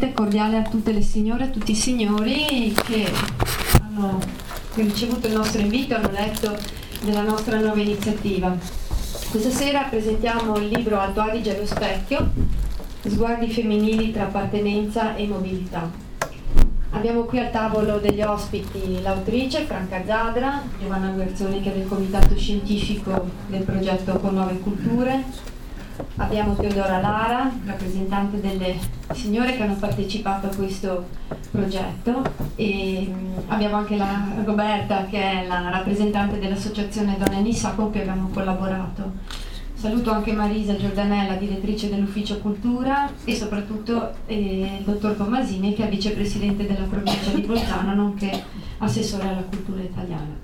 Presidente, cordiale a tutte le signore e a tutti i signori che hanno ricevuto il nostro invito, hanno letto della nostra nuova iniziativa. Questa sera presentiamo il libro Alto Adige allo specchio, sguardi femminili tra appartenenza e mobilità. Abbiamo qui al tavolo degli ospiti l'autrice Franca Zadra, Giovanna Guerzoni, che è del comitato scientifico del progetto Con Nuove Culture. Abbiamo Teodora Lara, rappresentante delle signore che hanno partecipato a questo progetto, e abbiamo anche la Roberta, che è la rappresentante dell'associazione Donne Nissa, con cui abbiamo collaborato. Saluto anche Marisa Giordanella, direttrice dell'Ufficio Cultura, e soprattutto il dottor Tommasini, che è vicepresidente della provincia di Bolzano, nonché assessore alla cultura italiana.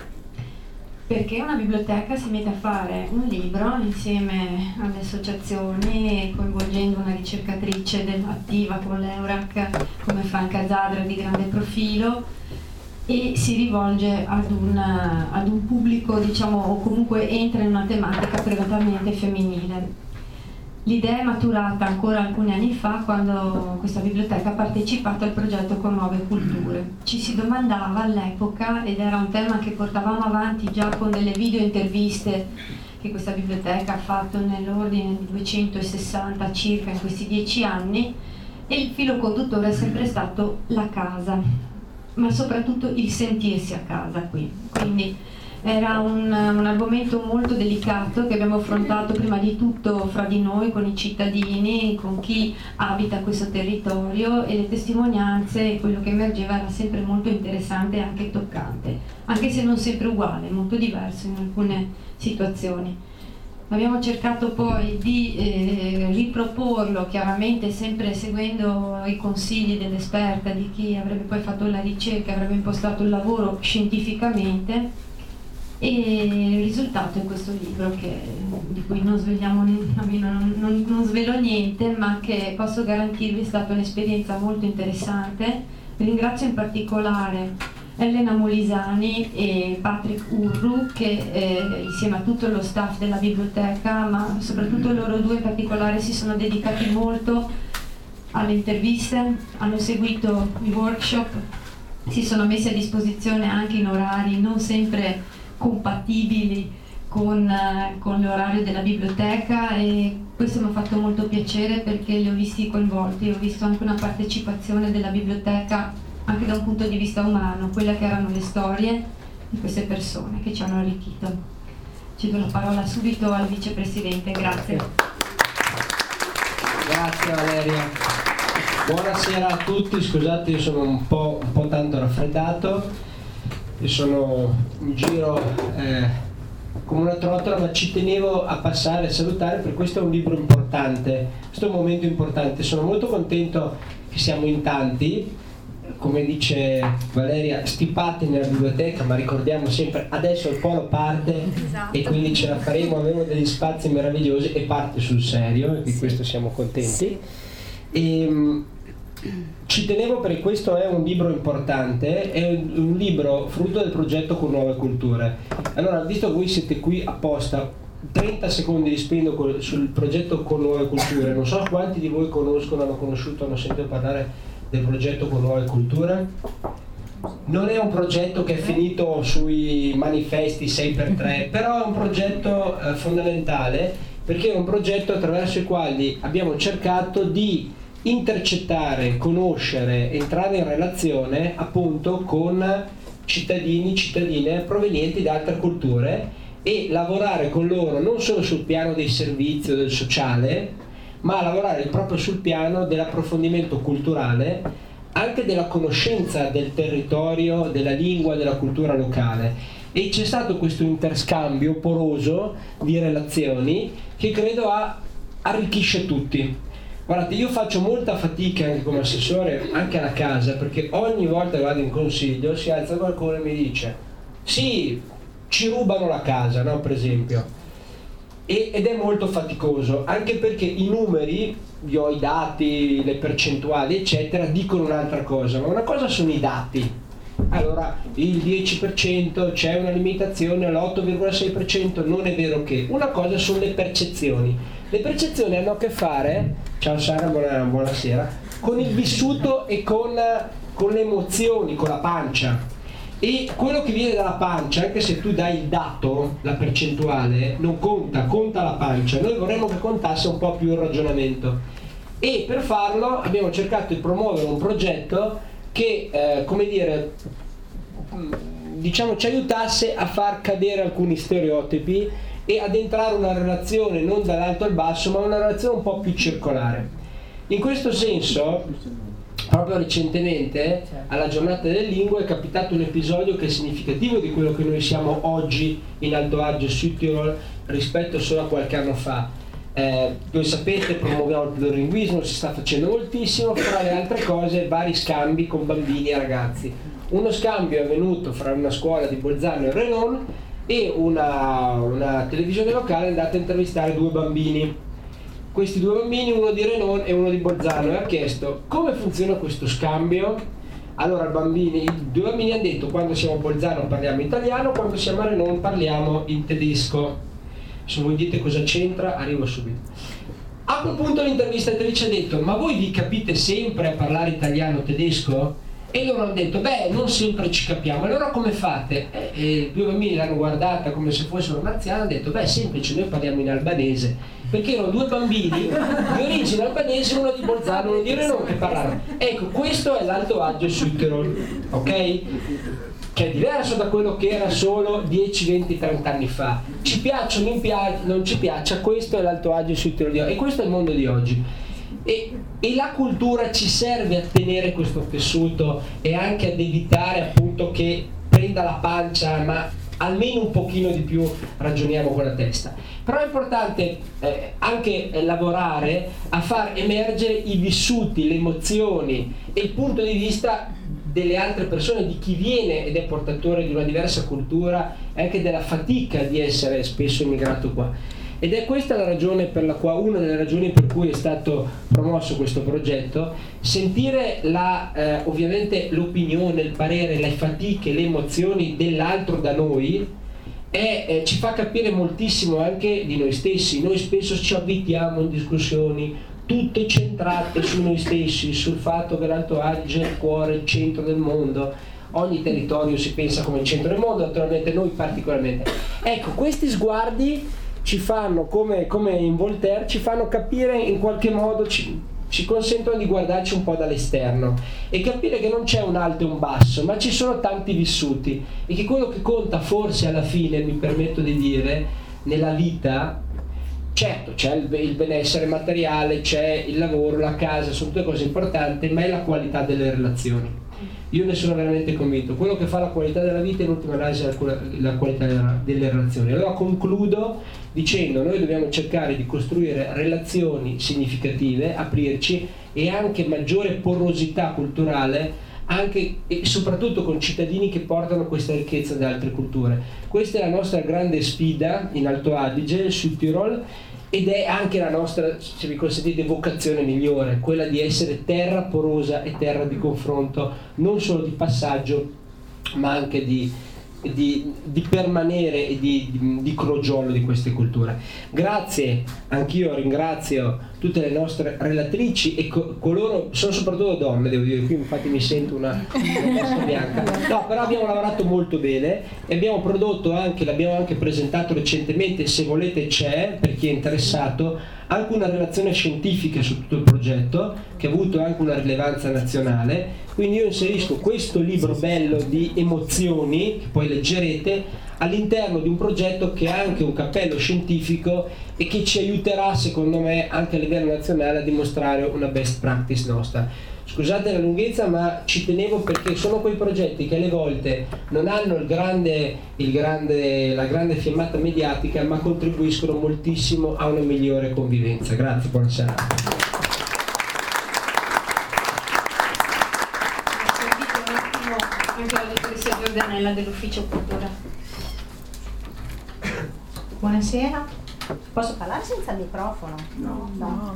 Perché una biblioteca si mette a fare un libro insieme alle associazioni, coinvolgendo una ricercatrice attiva con l'Eurac come Franca Zadra di grande profilo, e si rivolge ad un pubblico, diciamo, o comunque entra in una tematica prevalentemente femminile. L'idea è maturata ancora alcuni anni fa, quando questa biblioteca ha partecipato al progetto Con Nuove Culture. Ci si domandava all'epoca, ed era un tema che portavamo avanti già con delle video interviste che questa biblioteca ha fatto nell'ordine di 260 circa in questi 10 anni, e il filo conduttore è sempre stato la casa, ma soprattutto il sentirsi a casa qui. Quindi era un argomento molto delicato che abbiamo affrontato prima di tutto fra di noi, con i cittadini, con chi abita questo territorio, e le testimonianze e quello che emergeva era sempre molto interessante e anche toccante, anche se non sempre uguale, molto diverso in alcune situazioni. Abbiamo cercato poi di riproporlo, chiaramente sempre seguendo i consigli dell'esperta, di chi avrebbe poi fatto la ricerca, avrebbe impostato il lavoro scientificamente. E il risultato è questo libro, di cui non svelo niente, ma che posso garantirvi è stata un'esperienza molto interessante. Ringrazio in particolare Elena Molisani e Patrick Urru, che insieme a tutto lo staff della biblioteca, ma soprattutto loro due in particolare, si sono dedicati molto alle interviste, hanno seguito i workshop, si sono messi a disposizione anche in orari non sempre compatibili con l'orario della biblioteca, e questo mi ha fatto molto piacere perché li ho visti coinvolti. Ho visto anche una partecipazione della biblioteca anche da un punto di vista umano, quelle che erano le storie di queste persone che ci hanno arricchito. Cedo la parola subito al vicepresidente. Grazie. Grazie Valeria. Buonasera a tutti, scusate, io sono un po' tanto raffreddato. Io sono in giro come una trottola, ma ci tenevo a passare a salutare, perché questo è un libro importante, questo è un momento importante. Sono molto contento che siamo in tanti, come dice Valeria, stipati nella biblioteca, ma ricordiamo sempre adesso il polo parte, esatto. E quindi ce la faremo, avremo degli spazi meravigliosi e parte sul serio, e di questo siamo contenti. Sì. Ci tenevo perché questo è un libro importante, è un libro frutto del progetto Con Nuove Culture. Allora, visto che voi siete qui apposta, 30 secondi li spendo sul progetto Con Nuove Culture. Non so quanti di voi conoscono, hanno conosciuto, hanno sentito parlare del progetto Con Nuove Culture. Non è un progetto che è finito sui manifesti 6x3, però è un progetto fondamentale, perché è un progetto attraverso il quale abbiamo cercato di intercettare, conoscere, entrare in relazione appunto con cittadini, cittadine provenienti da altre culture, e lavorare con loro non solo sul piano dei servizi o del sociale, ma lavorare proprio sul piano dell'approfondimento culturale, anche della conoscenza del territorio, della lingua, della cultura locale. E c'è stato questo interscambio poroso di relazioni che credo arricchisce tutti. Guardate, io faccio molta fatica anche come assessore, anche alla casa, perché ogni volta che vado in consiglio si alza qualcuno e mi dice sì, ci rubano la casa, no, per esempio, ed è molto faticoso, anche perché i numeri, io ho i dati, le percentuali eccetera, dicono un'altra cosa, ma una cosa sono i dati allora il 10%, c'è una limitazione all'8,6%, non è vero che. Una cosa sono le percezioni. Le percezioni hanno a che fare, ciao Sara, buonasera, con il vissuto e con le emozioni, con la pancia. E quello che viene dalla pancia, anche se tu dai il dato, la percentuale, non conta la pancia. Noi vorremmo che contasse un po' più il ragionamento. E per farlo abbiamo cercato di promuovere un progetto che, diciamo, ci aiutasse a far cadere alcuni stereotipi e ad entrare in una relazione non dall'alto al basso, ma una relazione un po' più circolare. In questo senso, proprio recentemente, alla giornata delle lingue, è capitato un episodio che è significativo di quello che noi siamo oggi in Alto Adige, Südtirol, rispetto solo a qualche anno fa. Voi sapete, promuoviamo il plurilinguismo, si sta facendo moltissimo, fra le altre cose vari scambi con bambini e ragazzi. Uno scambio è avvenuto fra una scuola di Bolzano e Renon, e una televisione locale è andata a intervistare 2 bambini. Questi 2 bambini, uno di Renon e uno di Bolzano, e ha chiesto come funziona questo scambio. Allora i 2 bambini hanno detto: quando siamo a Bolzano parliamo italiano, quando siamo a Renon parliamo in tedesco. Se voi dite cosa c'entra, arrivo subito. A quel punto l'intervistatrice ha detto: ma voi vi capite sempre a parlare italiano o tedesco? E loro hanno detto: beh, non sempre ci capiamo. Allora come fate? E i 2 bambini l'hanno guardata come se fossero un anziano, hanno detto: beh, semplice, noi parliamo in albanese. Perché erano 2 bambini di origine albanese, uno di Bolzano e uno di Renon, che parlavano. Ecco, questo è l'Alto Adige Südtirol, ok? Che è diverso da quello che era solo 10, 20, 30 anni fa. Ci piaccia o non ci piaccia, questo è l'Alto Adige Südtirol di oggi, e questo è il mondo di oggi. E la cultura ci serve a tenere questo tessuto e anche ad evitare appunto che prenda la pancia, ma almeno un pochino di più ragioniamo con la testa. Però è importante anche lavorare a far emergere i vissuti, le emozioni e il punto di vista delle altre persone, di chi viene ed è portatore di una diversa cultura e anche della fatica di essere spesso immigrato qua. Ed è questa la ragione per la quale, una delle ragioni per cui è stato promosso questo progetto, sentire ovviamente l'opinione, il parere, le fatiche, le emozioni dell'altro da noi ci fa capire moltissimo anche di noi stessi. Noi spesso ci avvitiamo in discussioni tutte centrate su noi stessi, sul fatto che l'Alto Adige è il cuore, il centro del mondo. Ogni territorio si pensa come il centro del mondo, naturalmente noi particolarmente. Ecco, questi sguardi ci fanno, come in Voltaire, ci fanno capire in qualche modo, ci consentono di guardarci un po' dall'esterno e capire che non c'è un alto e un basso, ma ci sono tanti vissuti, e che quello che conta forse alla fine, mi permetto di dire, nella vita, certo c'è il benessere materiale, c'è il lavoro, la casa, sono tutte cose importanti, ma è la qualità delle relazioni. Io ne sono veramente convinto. Quello che fa la qualità della vita in ultima analisi è la qualità delle relazioni. Allora concludo dicendo: noi dobbiamo cercare di costruire relazioni significative, aprirci, e anche maggiore porosità culturale, anche e soprattutto con cittadini che portano questa ricchezza da altre culture. Questa è la nostra grande sfida in Alto Adige, Südtirol, ed è anche la nostra, se vi consentite, vocazione migliore, quella di essere terra porosa e terra di confronto, non solo di passaggio, ma anche di permanere e di crogiolo di queste culture. Grazie, anch'io ringrazio tutte le nostre relatrici e coloro, sono soprattutto donne, devo dire, qui infatti mi sento una testa bianca. No, però abbiamo lavorato molto bene e abbiamo prodotto anche, l'abbiamo anche presentato recentemente, se volete c'è, per chi è interessato, anche una relazione scientifica su tutto il progetto, che ha avuto anche una rilevanza nazionale. Quindi io inserisco questo libro bello di emozioni, che poi leggerete, all'interno di un progetto che ha anche un cappello scientifico e che ci aiuterà, secondo me, anche a livello nazionale a dimostrare una best practice nostra. Scusate la lunghezza, ma ci tenevo perché sono quei progetti che alle volte non hanno la grande fiammata mediatica, ma contribuiscono moltissimo a una migliore convivenza. Grazie, buonasera. Anche la dottoressa Giordanella dell'Ufficio Cultura. Buonasera, Posso parlare senza il microfono? No. Non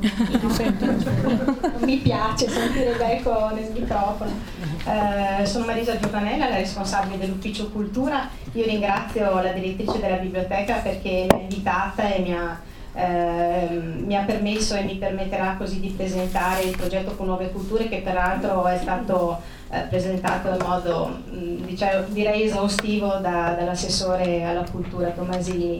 mi piace sentire l'eco nel microfono. Sono Marisa Giovanella, la responsabile dell'ufficio cultura. Io ringrazio la direttrice della biblioteca perché mi ha invitata e mi ha permesso e mi permetterà così di presentare il progetto Con Nuove Culture, che peraltro è stato presentato in modo direi esaustivo dall'assessore alla cultura Tomasini.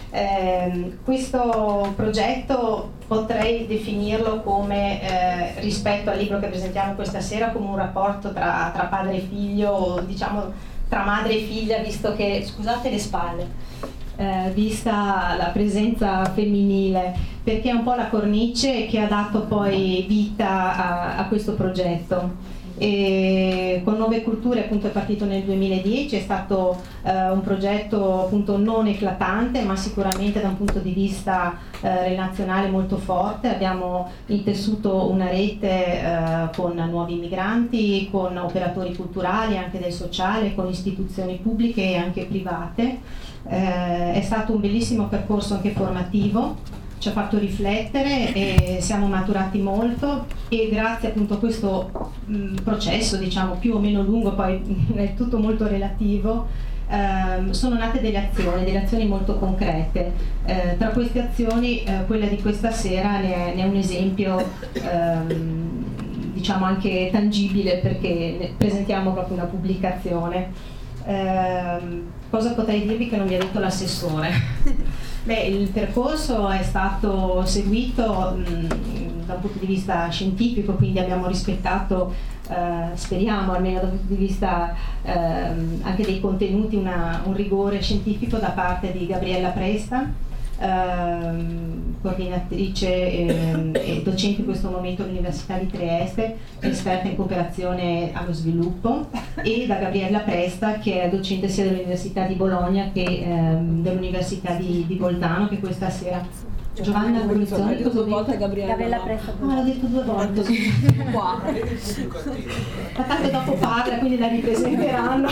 Questo progetto potrei definirlo come, rispetto al libro che presentiamo questa sera, come un rapporto tra padre e figlio, diciamo tra madre e figlia, visto che, scusate le spalle, vista la presenza femminile, perché è un po' la cornice che ha dato poi vita a questo progetto. E Con Nuove Culture appunto è partito nel 2010, è stato un progetto appunto non eclatante, ma sicuramente da un punto di vista relazionale molto forte. Abbiamo intessuto una rete con nuovi migranti, con operatori culturali anche del sociale, con istituzioni pubbliche e anche private. È stato un bellissimo percorso anche formativo, ci ha fatto riflettere e siamo maturati molto, e grazie appunto a questo processo, diciamo più o meno lungo, poi è tutto molto relativo, sono nate delle azioni molto concrete. Tra queste azioni quella di questa sera ne è un esempio diciamo anche tangibile, perché presentiamo proprio una pubblicazione. Cosa potrei dirvi che non vi ha detto l'assessore? Beh, il percorso è stato seguito da un punto di vista scientifico, quindi abbiamo rispettato, speriamo almeno dal punto di vista anche dei contenuti, un rigore scientifico da parte di Gabriella Presta, coordinatrice e docente in questo momento all'Università di Trieste, esperta in cooperazione allo sviluppo, e da Gabriella Presta, che è docente sia dell'Università di Bologna che dell'Università di Bolzano, che questa sera. Giovanna Gorizzoni, cosa ho detto? Gabriella Presta. L'ho detto 2 volte. Qua. Ma tanto dopo parla, quindi la ripresenteranno.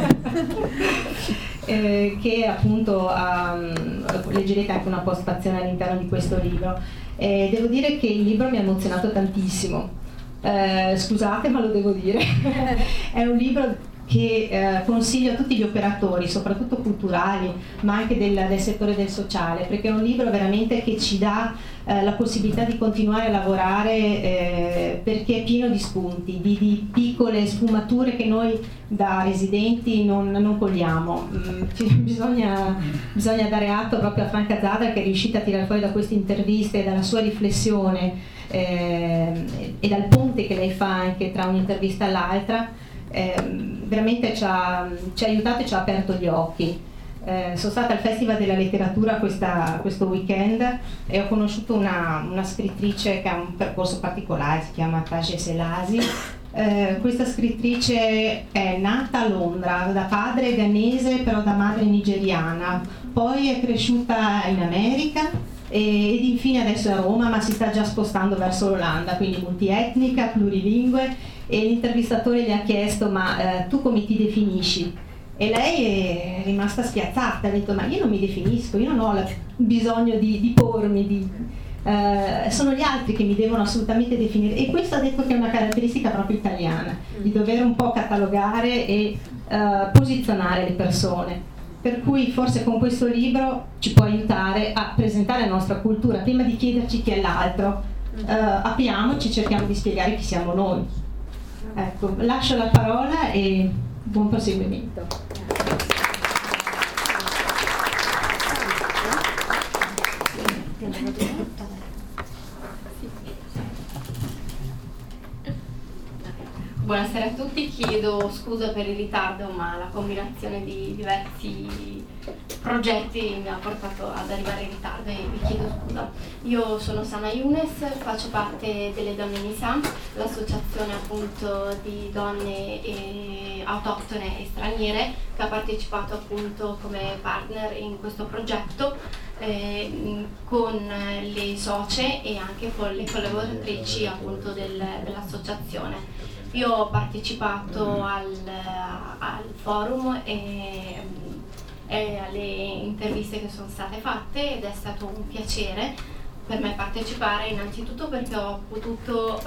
Che appunto leggerete anche una postfazione all'interno di questo libro. Devo dire che il libro mi ha emozionato tantissimo, scusate ma lo devo dire. È un libro che consiglio a tutti gli operatori, soprattutto culturali, ma anche del settore del sociale, perché è un libro veramente che ci dà la possibilità di continuare a lavorare, perché è pieno di spunti, di piccole sfumature che noi da residenti non cogliamo. Bisogna dare atto proprio a Franca Zadra, che è riuscita a tirare fuori da queste interviste, dalla sua riflessione e dal ponte che lei fa anche tra un'intervista all'altra. Veramente ci ha aiutato e ci ha aperto gli occhi. Sono stata al Festival della Letteratura questo weekend e ho conosciuto una scrittrice che ha un percorso particolare, si chiama Taje Selasi. Questa scrittrice è nata a Londra, da padre ghanese però da madre nigeriana, poi è cresciuta in America ed infine adesso è a Roma, ma si sta già spostando verso l'Olanda, quindi multietnica, plurilingue. E l'intervistatore gli ha chiesto: ma tu come ti definisci? E lei è rimasta spiazzata, ha detto: ma io non mi definisco, io non ho bisogno di pormi, sono gli altri che mi devono assolutamente definire. E questo ha detto che è una caratteristica proprio italiana, di dover un po' catalogare e posizionare le persone. Per cui forse con questo libro ci può aiutare a presentare la nostra cultura, prima di chiederci chi è l'altro, apriamoci, cerchiamo di spiegare chi siamo noi. Ecco, lascio la parola e buon proseguimento. Buonasera a tutti, chiedo scusa per il ritardo, ma la combinazione di diversi progetti mi ha portato ad arrivare in ritardo e vi chiedo scusa. Io sono Sana Younes, faccio parte delle Donne in Islam, l'associazione appunto di donne autoctone e straniere che ha partecipato appunto come partner in questo progetto con le socie e anche con le collaboratrici appunto dell'associazione. Io ho partecipato al forum e e alle interviste che sono state fatte, ed è stato un piacere per me partecipare, innanzitutto perché ho potuto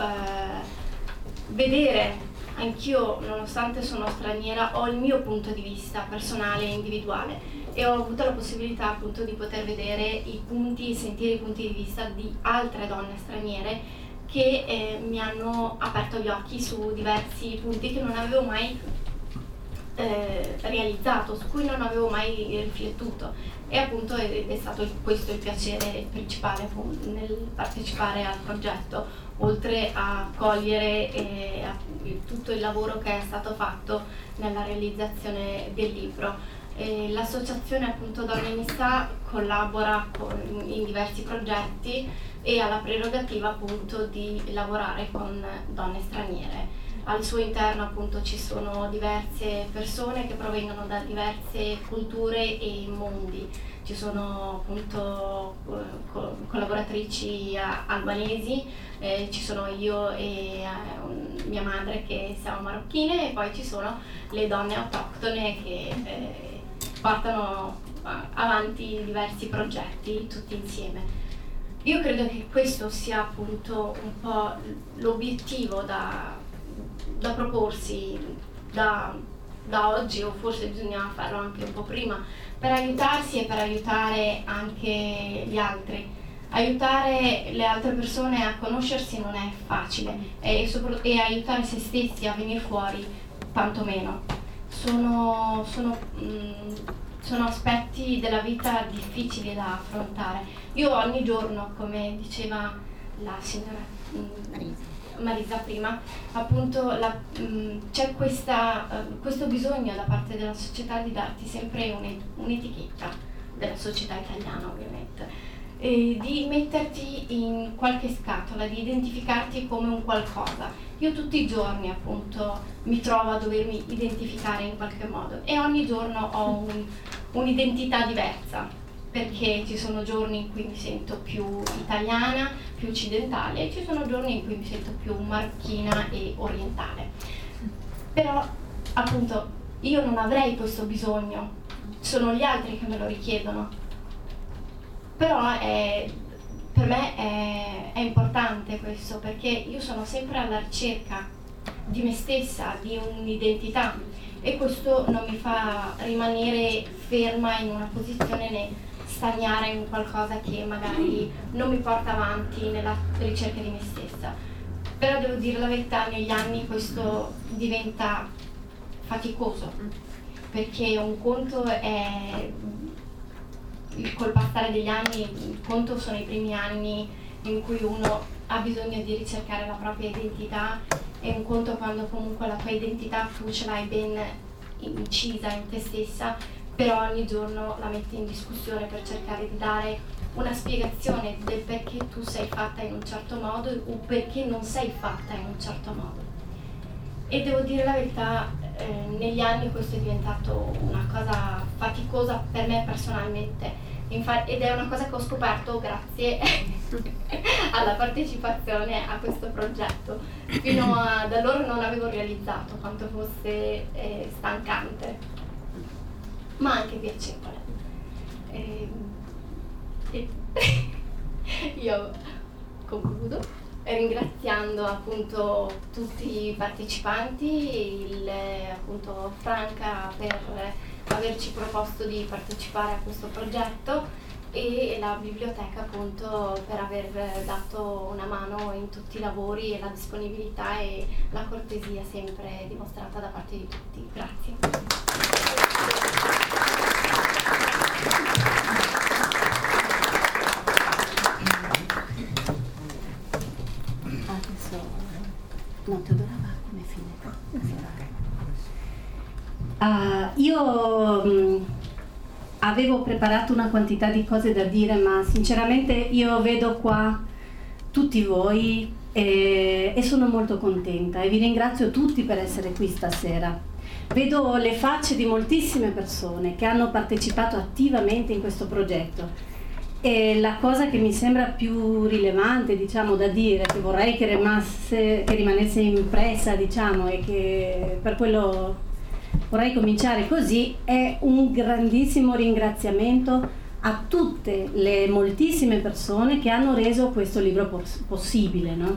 vedere anch'io, nonostante sono straniera, ho il mio punto di vista personale e individuale, e ho avuto la possibilità appunto di poter vedere i punti, sentire i punti di vista di altre donne straniere che mi hanno aperto gli occhi su diversi punti che non avevo mai realizzato, su cui non avevo mai riflettuto, e appunto ed è stato questo il piacere principale nel partecipare al progetto, oltre a cogliere tutto il lavoro che è stato fatto nella realizzazione del libro. L'associazione appunto Donne in Issa collabora in diversi progetti e ha la prerogativa appunto di lavorare con donne straniere. Al suo interno appunto ci sono diverse persone che provengono da diverse culture e mondi. Ci sono appunto collaboratrici albanesi, ci sono io e mia madre che siamo marocchine, e poi ci sono le donne autoctone che portano avanti diversi progetti tutti insieme. Io credo che questo sia appunto un po' l'obiettivo da proporsi da oggi, o forse bisognava farlo anche un po' prima, per aiutarsi e per aiutare anche gli altri. Aiutare le altre persone a conoscersi non è facile, e aiutare se stessi a venire fuori tantomeno. Sono aspetti della vita difficili da affrontare. Io ogni giorno, come diceva la signora Marisa prima, appunto c'è questo bisogno da parte della società di darti sempre un'etichetta, della società italiana ovviamente, e di metterti in qualche scatola, di identificarti come un qualcosa. Io tutti i giorni appunto mi trovo a dovermi identificare in qualche modo, e ogni giorno ho un'identità diversa, perché ci sono giorni in cui mi sento più italiana, più occidentale, e ci sono giorni in cui mi sento più marocchina e orientale. Però appunto io non avrei questo bisogno, sono gli altri che me lo richiedono. Però per me è importante questo, perché io sono sempre alla ricerca di me stessa, di un'identità, e questo non mi fa rimanere ferma in una posizione né stagnare in qualcosa che magari non mi porta avanti nella ricerca di me stessa. Però devo dire la verità, negli anni questo diventa faticoso, perché un conto è col passare degli anni, il conto sono i primi anni in cui uno ha bisogno di ricercare la propria identità, e un conto quando comunque la tua identità tu ce l'hai ben incisa in te stessa, però ogni giorno la metti in discussione per cercare di dare una spiegazione del perché tu sei fatta in un certo modo o perché non sei fatta in un certo modo. E devo dire la verità, negli anni questo è diventato una cosa faticosa per me personalmente, ed è una cosa che ho scoperto grazie alla partecipazione a questo progetto. Fino ad allora non avevo realizzato quanto fosse stancante, ma anche piacevole. Io concludo ringraziando appunto tutti i partecipanti, appunto Franca per averci proposto di partecipare a questo progetto, e la biblioteca appunto per aver dato una mano in tutti i lavori, e la disponibilità e la cortesia sempre dimostrata da parte di tutti. Grazie. No, Teodora va come fine. Io avevo preparato una quantità di cose da dire, ma sinceramente io vedo qua tutti voi e sono molto contenta, e vi ringrazio tutti per essere qui stasera. Vedo le facce di moltissime persone che hanno partecipato attivamente in questo progetto. E la cosa che mi sembra più rilevante, diciamo, da dire, che vorrei che rimanesse impressa, diciamo, e che per quello vorrei cominciare così. È un grandissimo ringraziamento a tutte le moltissime persone che hanno reso questo libro possibile, no?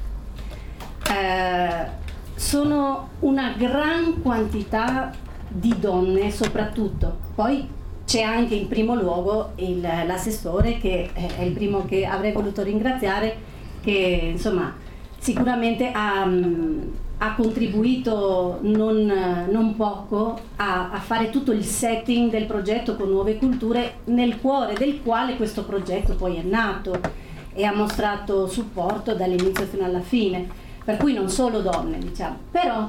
Sono una gran quantità di donne soprattutto, poi c'è anche in primo luogo l'assessore, che è il primo che avrei voluto ringraziare, che insomma sicuramente ha contribuito non poco a fare tutto il setting del progetto con Nuove Culture, nel cuore del quale questo progetto poi è nato e ha mostrato supporto dall'inizio fino alla fine, per cui non solo donne, diciamo, però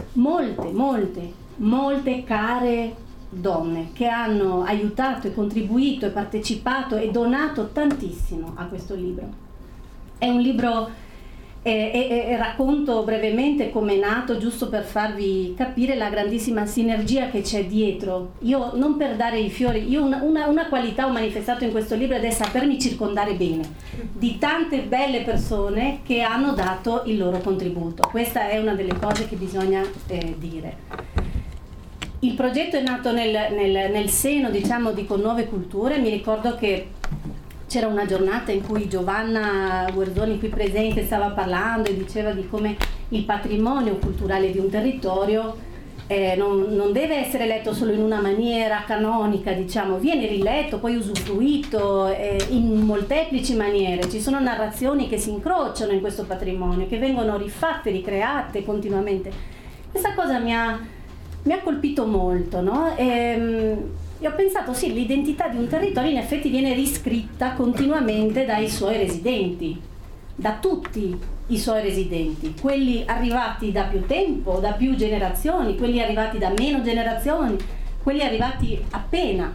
molte care donne che hanno aiutato e contribuito e partecipato e donato tantissimo a questo libro. È un libro e racconto brevemente come è nato, giusto per farvi capire la grandissima sinergia che c'è dietro. Io, non per dare i fiori, io una qualità ho manifestato in questo libro ed è sapermi circondare bene di tante belle persone che hanno dato il loro contributo. Questa è una delle cose che bisogna dire. Il progetto è nato nel seno, diciamo, di Con Nuove Culture. Mi ricordo che c'era una giornata in cui Giovanna Guerzoni, qui presente, stava parlando e diceva di come il patrimonio culturale di un territorio non deve essere letto solo in una maniera canonica, diciamo, viene riletto, poi usufruito in molteplici maniere. Ci sono narrazioni che si incrociano in questo patrimonio, che vengono rifatte, ricreate continuamente. Questa cosa mi ha colpito molto, no? E ho pensato, sì, l'identità di un territorio in effetti viene riscritta continuamente dai suoi residenti, da tutti i suoi residenti, quelli arrivati da più tempo, da più generazioni, quelli arrivati da meno generazioni, quelli arrivati appena.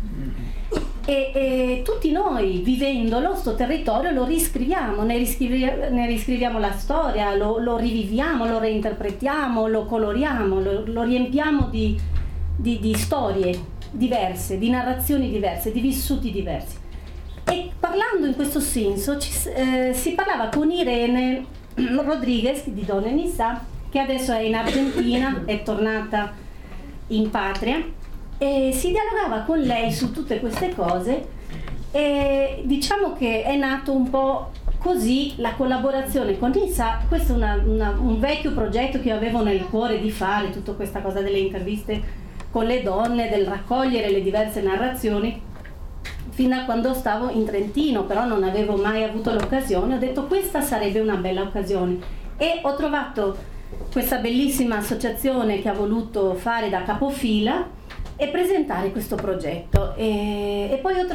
E tutti noi, vivendolo, sto territorio, lo riscriviamo, ne riscriviamo la storia, lo riviviamo, lo reinterpretiamo, lo coloriamo, lo riempiamo di storie diverse, di narrazioni diverse, di vissuti diversi. E parlando in questo senso si parlava con Irene Rodriguez di Donne Nissà, che adesso è in Argentina, è tornata in patria, e si dialogava con lei su tutte queste cose e diciamo che è nato un po' così la collaborazione con Nissà. Questo è un vecchio progetto che io avevo nel cuore di fare, tutta questa cosa delle interviste con le donne, del raccogliere le diverse narrazioni, fin da quando stavo in Trentino, però non avevo mai avuto l'occasione. Ho detto questa sarebbe una bella occasione e ho trovato questa bellissima associazione che ha voluto fare da capofila e presentare questo progetto e poi ho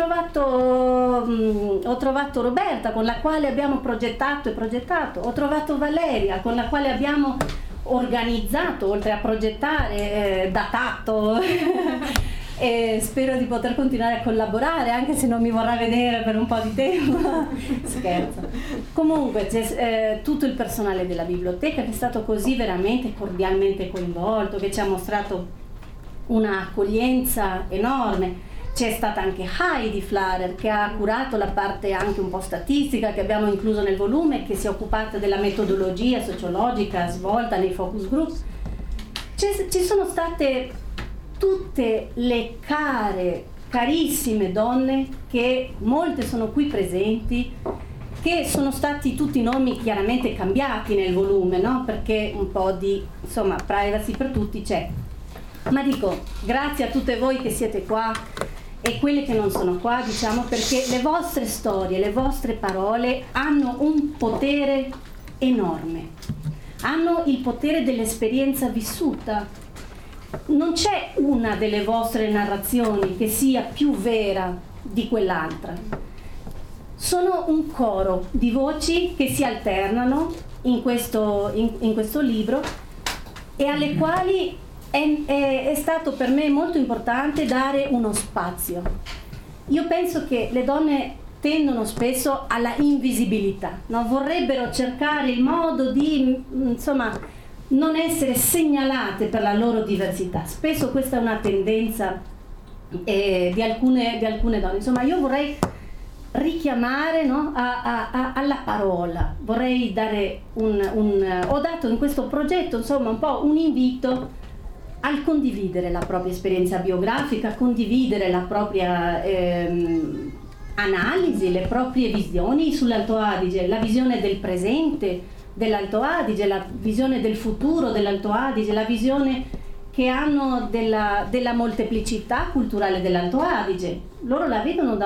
trovato Roberta, con la quale abbiamo progettato, ho trovato Valeria, con la quale abbiamo organizzato, oltre a progettare, datato e spero di poter continuare a collaborare anche se non mi vorrà vedere per un po' di tempo. Scherzo. Comunque c'è tutto il personale della biblioteca che è stato così veramente cordialmente coinvolto, che ci ha mostrato un'accoglienza enorme. C'è stata anche Heidi Flarer che ha curato la parte anche un po' statistica che abbiamo incluso nel volume, che si è occupata della metodologia sociologica svolta nei focus group. Ci sono state tutte le carissime donne, che molte sono qui presenti, che sono stati tutti i nomi chiaramente cambiati nel volume, no? Perché un po' di, insomma, privacy per tutti c'è. Ma dico, grazie a tutte voi che siete qua e quelle che non sono qua, diciamo, perché le vostre storie, le vostre parole hanno un potere enorme, hanno il potere dell'esperienza vissuta. Non c'è una delle vostre narrazioni che sia più vera di quell'altra. Sono un coro di voci che si alternano in questo libro e alle quali è stato per me molto importante dare uno spazio. Io penso che le donne tendono spesso alla invisibilità, no? Vorrebbero cercare il modo di, insomma, non essere segnalate per la loro diversità. Spesso questa è una tendenza di alcune donne. Insomma, io vorrei richiamare, no, alla parola. Vorrei dare ho dato in questo progetto, insomma, un po' un invito al condividere la propria esperienza biografica, condividere la propria analisi, le proprie visioni sull'Alto Adige, la visione del presente dell'Alto Adige, la visione del futuro dell'Alto Adige, la visione che hanno della molteplicità culturale dell'Alto Adige. Loro la vedono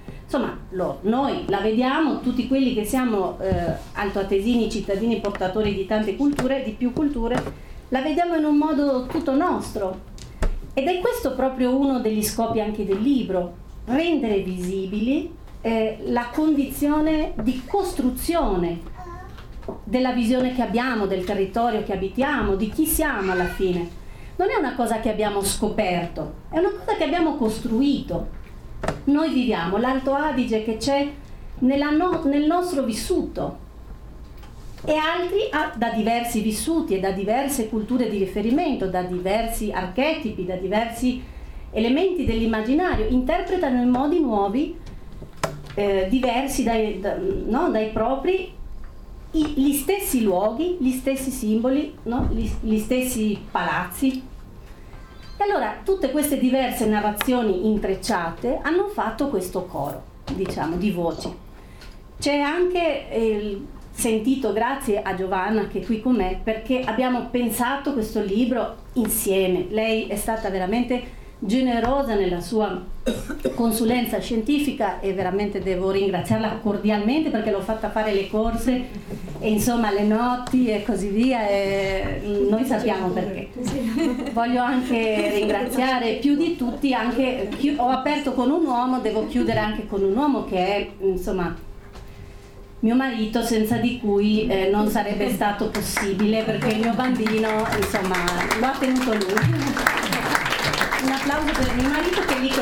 noi la vediamo, tutti quelli che siamo altoatesini, cittadini portatori di tante culture, di più culture, la vediamo in un modo tutto nostro. Ed è questo proprio uno degli scopi anche del libro, rendere visibili la condizione di costruzione della visione che abbiamo, del territorio che abitiamo, di chi siamo alla fine. Non è una cosa che abbiamo scoperto, è una cosa che abbiamo costruito. Noi viviamo l'Alto Adige che c'è nel nostro vissuto, e altri da diversi vissuti e da diverse culture di riferimento, da diversi archetipi, da diversi elementi dell'immaginario, interpretano in modi nuovi, diversi dai propri, gli stessi luoghi, gli stessi simboli, no? gli stessi palazzi. E allora tutte queste diverse narrazioni intrecciate hanno fatto questo coro, diciamo, di voci. C'è anche sentito, grazie a Giovanna che è qui con me, perché abbiamo pensato questo libro insieme. Lei è stata veramente generosa nella sua consulenza scientifica e veramente devo ringraziarla cordialmente, perché l'ho fatta fare le corse e insomma le notti e così via, e noi sappiamo perché. Voglio anche ringraziare più di tutti, anche ho aperto con un uomo, devo chiudere anche con un uomo che è insomma mio marito, senza di cui non sarebbe stato possibile, perché il mio bambino insomma lo ha tenuto lui. Un applauso per mio marito che è lì con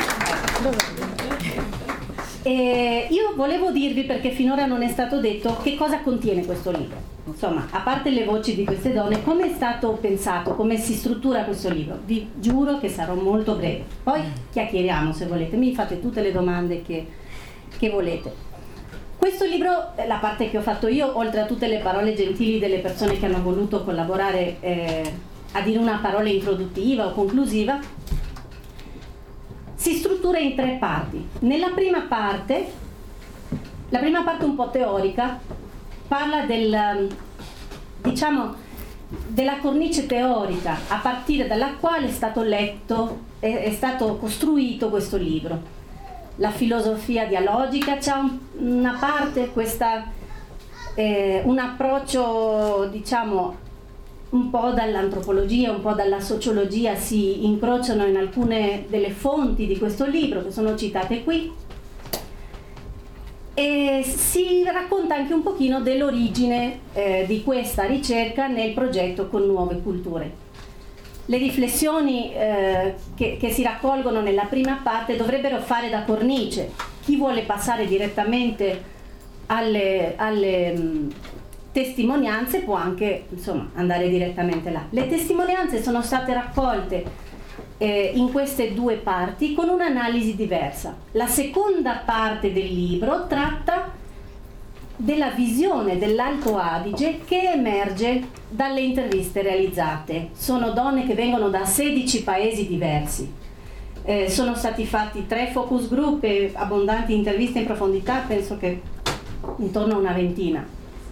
me. Io volevo dirvi, perché finora non è stato detto, che cosa contiene questo libro. Insomma, a parte le voci di queste donne, come è stato pensato, come si struttura questo libro. Vi giuro che sarò molto breve. Poi chiacchieriamo se volete, mi fate tutte le domande che volete. Questo libro, la parte che ho fatto io, oltre a tutte le parole gentili delle persone che hanno voluto collaborare a dire una parola introduttiva o conclusiva, si struttura in 3 parti. Nella prima parte, la prima parte un po' teorica, parla della cornice teorica a partire dalla quale è stato letto, è stato costruito questo libro. La filosofia dialogica c'è una parte, un approccio diciamo un po' dall'antropologia, un po' dalla sociologia si incrociano in alcune delle fonti di questo libro che sono citate qui, e si racconta anche un pochino dell'origine di questa ricerca nel progetto Con Nuove Culture. Le riflessioni che si raccolgono nella prima parte dovrebbero fare da cornice. Chi vuole passare direttamente alle testimonianze può anche insomma andare direttamente là. Le testimonianze sono state raccolte in queste 2 parti con un'analisi diversa. La seconda parte del libro tratta della visione dell'Alto Adige che emerge dalle interviste realizzate. Sono donne che vengono da 16 paesi diversi. Sono stati fatti 3 focus group e abbondanti interviste in profondità, penso che intorno a una ventina.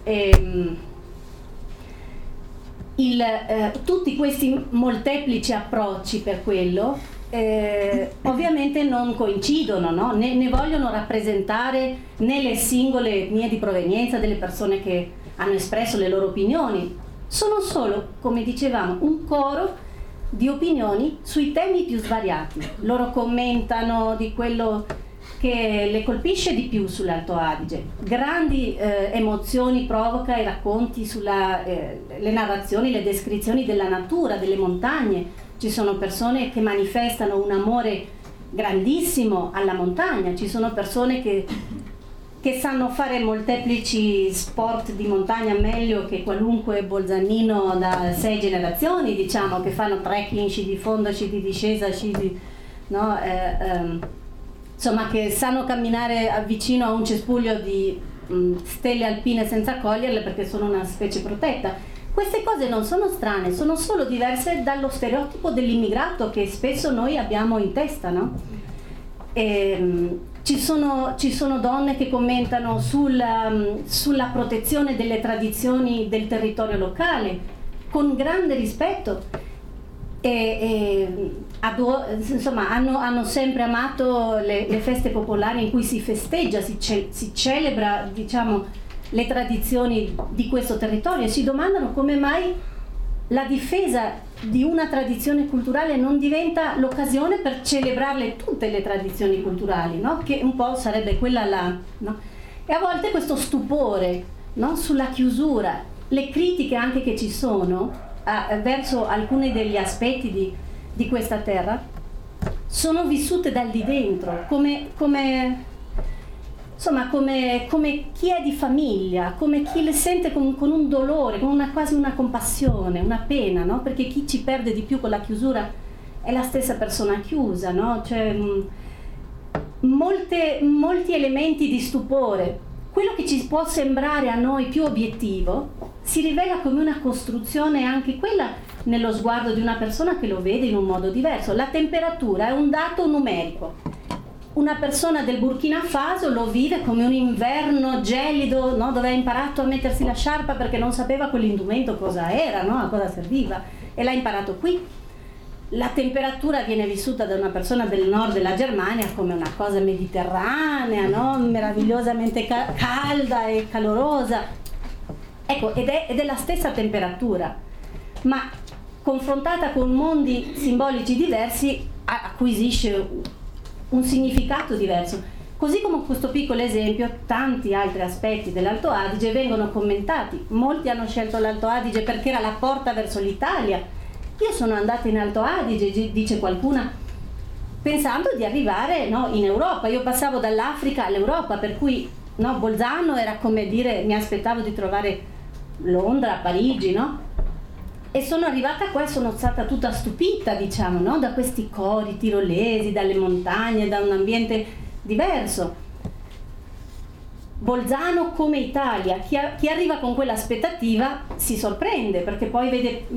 Tutti questi molteplici approcci per quello ovviamente non coincidono, no? ne vogliono rappresentare né le singole etnie di provenienza delle persone che hanno espresso le loro opinioni. Sono solo, come dicevamo, un coro di opinioni sui temi più svariati. Loro commentano di quello che le colpisce di più sull'Alto Adige. Grandi emozioni provoca i racconti le narrazioni, le descrizioni della natura, delle montagne. Ci sono persone che manifestano un amore grandissimo alla montagna, ci sono persone che sanno fare molteplici sport di montagna meglio che qualunque bolzanino da 6 generazioni, diciamo, che fanno trekking, sci di fondo, sci di discesa, no? Insomma, che sanno camminare vicino a un cespuglio di stelle alpine senza coglierle perché sono una specie protetta. Queste cose non sono strane, sono solo diverse dallo stereotipo dell'immigrato che spesso noi abbiamo in testa, no? Ci sono donne che commentano sulla protezione delle tradizioni del territorio locale con grande rispetto insomma hanno sempre amato le feste popolari in cui si festeggia, si celebra, diciamo, le tradizioni di questo territorio, e si domandano come mai la difesa di una tradizione culturale non diventa l'occasione per celebrarle tutte le tradizioni culturali, no? Che un po' sarebbe quella là, no? E a volte questo stupore, no? Sulla chiusura, le critiche anche che ci sono verso alcuni degli aspetti di questa terra sono vissute dal di dentro come chi è di famiglia, come chi le sente con un dolore, con quasi una compassione, una pena, no? Perché chi ci perde di più con la chiusura è la stessa persona chiusa, no? Cioè, molti elementi di stupore. Quello che ci può sembrare a noi più obiettivo si rivela come una costruzione, anche quella nello sguardo di una persona che lo vede in un modo diverso. La temperatura è un dato numerico. Una persona del Burkina Faso lo vive come un inverno gelido, no? Dove ha imparato a mettersi la sciarpa perché non sapeva quell'indumento cosa era, no? A cosa serviva, e l'ha imparato qui. La temperatura viene vissuta da una persona del nord della Germania come una cosa mediterranea, no? Meravigliosamente calda e calorosa. Ecco, ed è la stessa temperatura, ma confrontata con mondi simbolici diversi acquisisce un significato diverso. Così come questo piccolo esempio, tanti altri aspetti dell'Alto Adige vengono commentati. Molti hanno scelto l'Alto Adige perché era la porta verso l'Italia. Io sono andata in Alto Adige, dice qualcuna, pensando di arrivare, no, in Europa. Io passavo dall'Africa all'Europa, per cui, no, Bolzano era come dire, mi aspettavo di trovare Londra, Parigi, no? E sono arrivata qua e sono stata tutta stupita, diciamo, no? Da questi cori tirolesi, dalle montagne, da un ambiente diverso. Bolzano come Italia, chi arriva con quell'aspettativa si sorprende, perché poi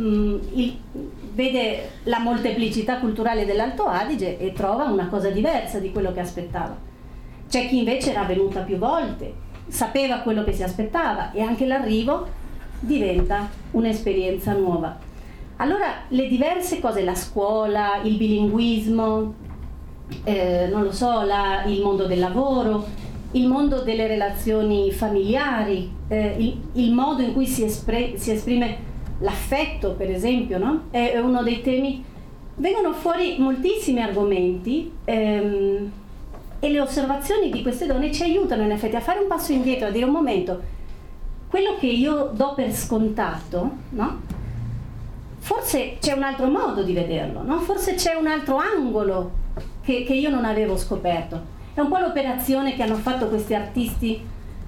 vede la molteplicità culturale dell'Alto Adige e trova una cosa diversa di quello che aspettava. C'è chi invece era venuta più volte, sapeva quello che si aspettava, e anche l'arrivo diventa un'esperienza nuova. Allora le diverse cose, la scuola, il bilinguismo, non lo so, il mondo del lavoro, il mondo delle relazioni familiari, il modo in cui si esprime l'affetto, per esempio, no? È uno dei temi. Vengono fuori moltissimi argomenti, e le osservazioni di queste donne ci aiutano in effetti a fare un passo indietro, a dire un momento, quello che io do per scontato, no? Forse c'è un altro modo di vederlo, no? Forse c'è un altro angolo che io non avevo scoperto. È un po' l'operazione che hanno fatto questi artisti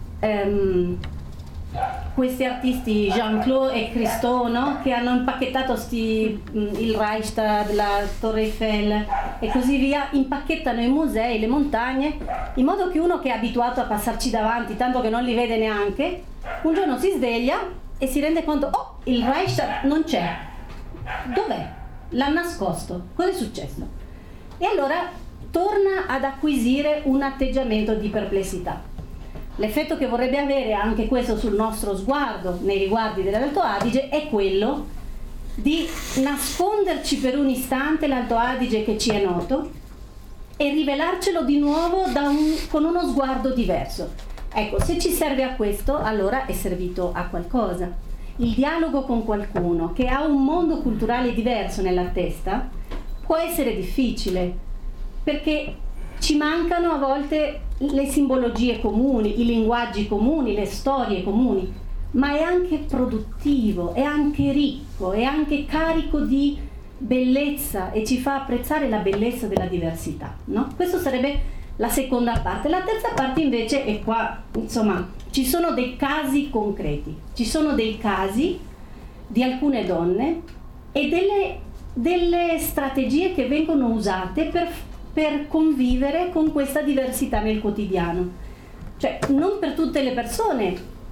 Jean-Claude e Christo, no? Che hanno impacchettato il Reichstag, la Torre Eiffel e così via, impacchettano i musei, le montagne, in modo che uno che è abituato a passarci davanti, tanto che non li vede neanche, un giorno si sveglia e si rende conto, oh, il Reichstag non c'è, dov'è? L'ha nascosto, cosa è successo? E allora torna ad acquisire un atteggiamento di perplessità. L'effetto che vorrebbe avere anche questo sul nostro sguardo nei riguardi dell'Alto Adige è quello di nasconderci per un istante l'Alto Adige che ci è noto e rivelarcelo di nuovo con uno sguardo diverso. Ecco, se ci serve a questo, allora è servito a qualcosa. Il dialogo con qualcuno che ha un mondo culturale diverso nella testa può essere difficile, perché ci mancano a volte le simbologie comuni, i linguaggi comuni, le storie comuni, ma è anche produttivo, è anche ricco, è anche carico di bellezza e ci fa apprezzare la bellezza della diversità, no? Questo sarebbe la seconda parte. La terza parte invece è qua, insomma, ci sono dei casi concreti, ci sono dei casi di alcune donne e delle strategie che vengono usate per convivere con questa diversità nel quotidiano. Cioè, non per tutte le persone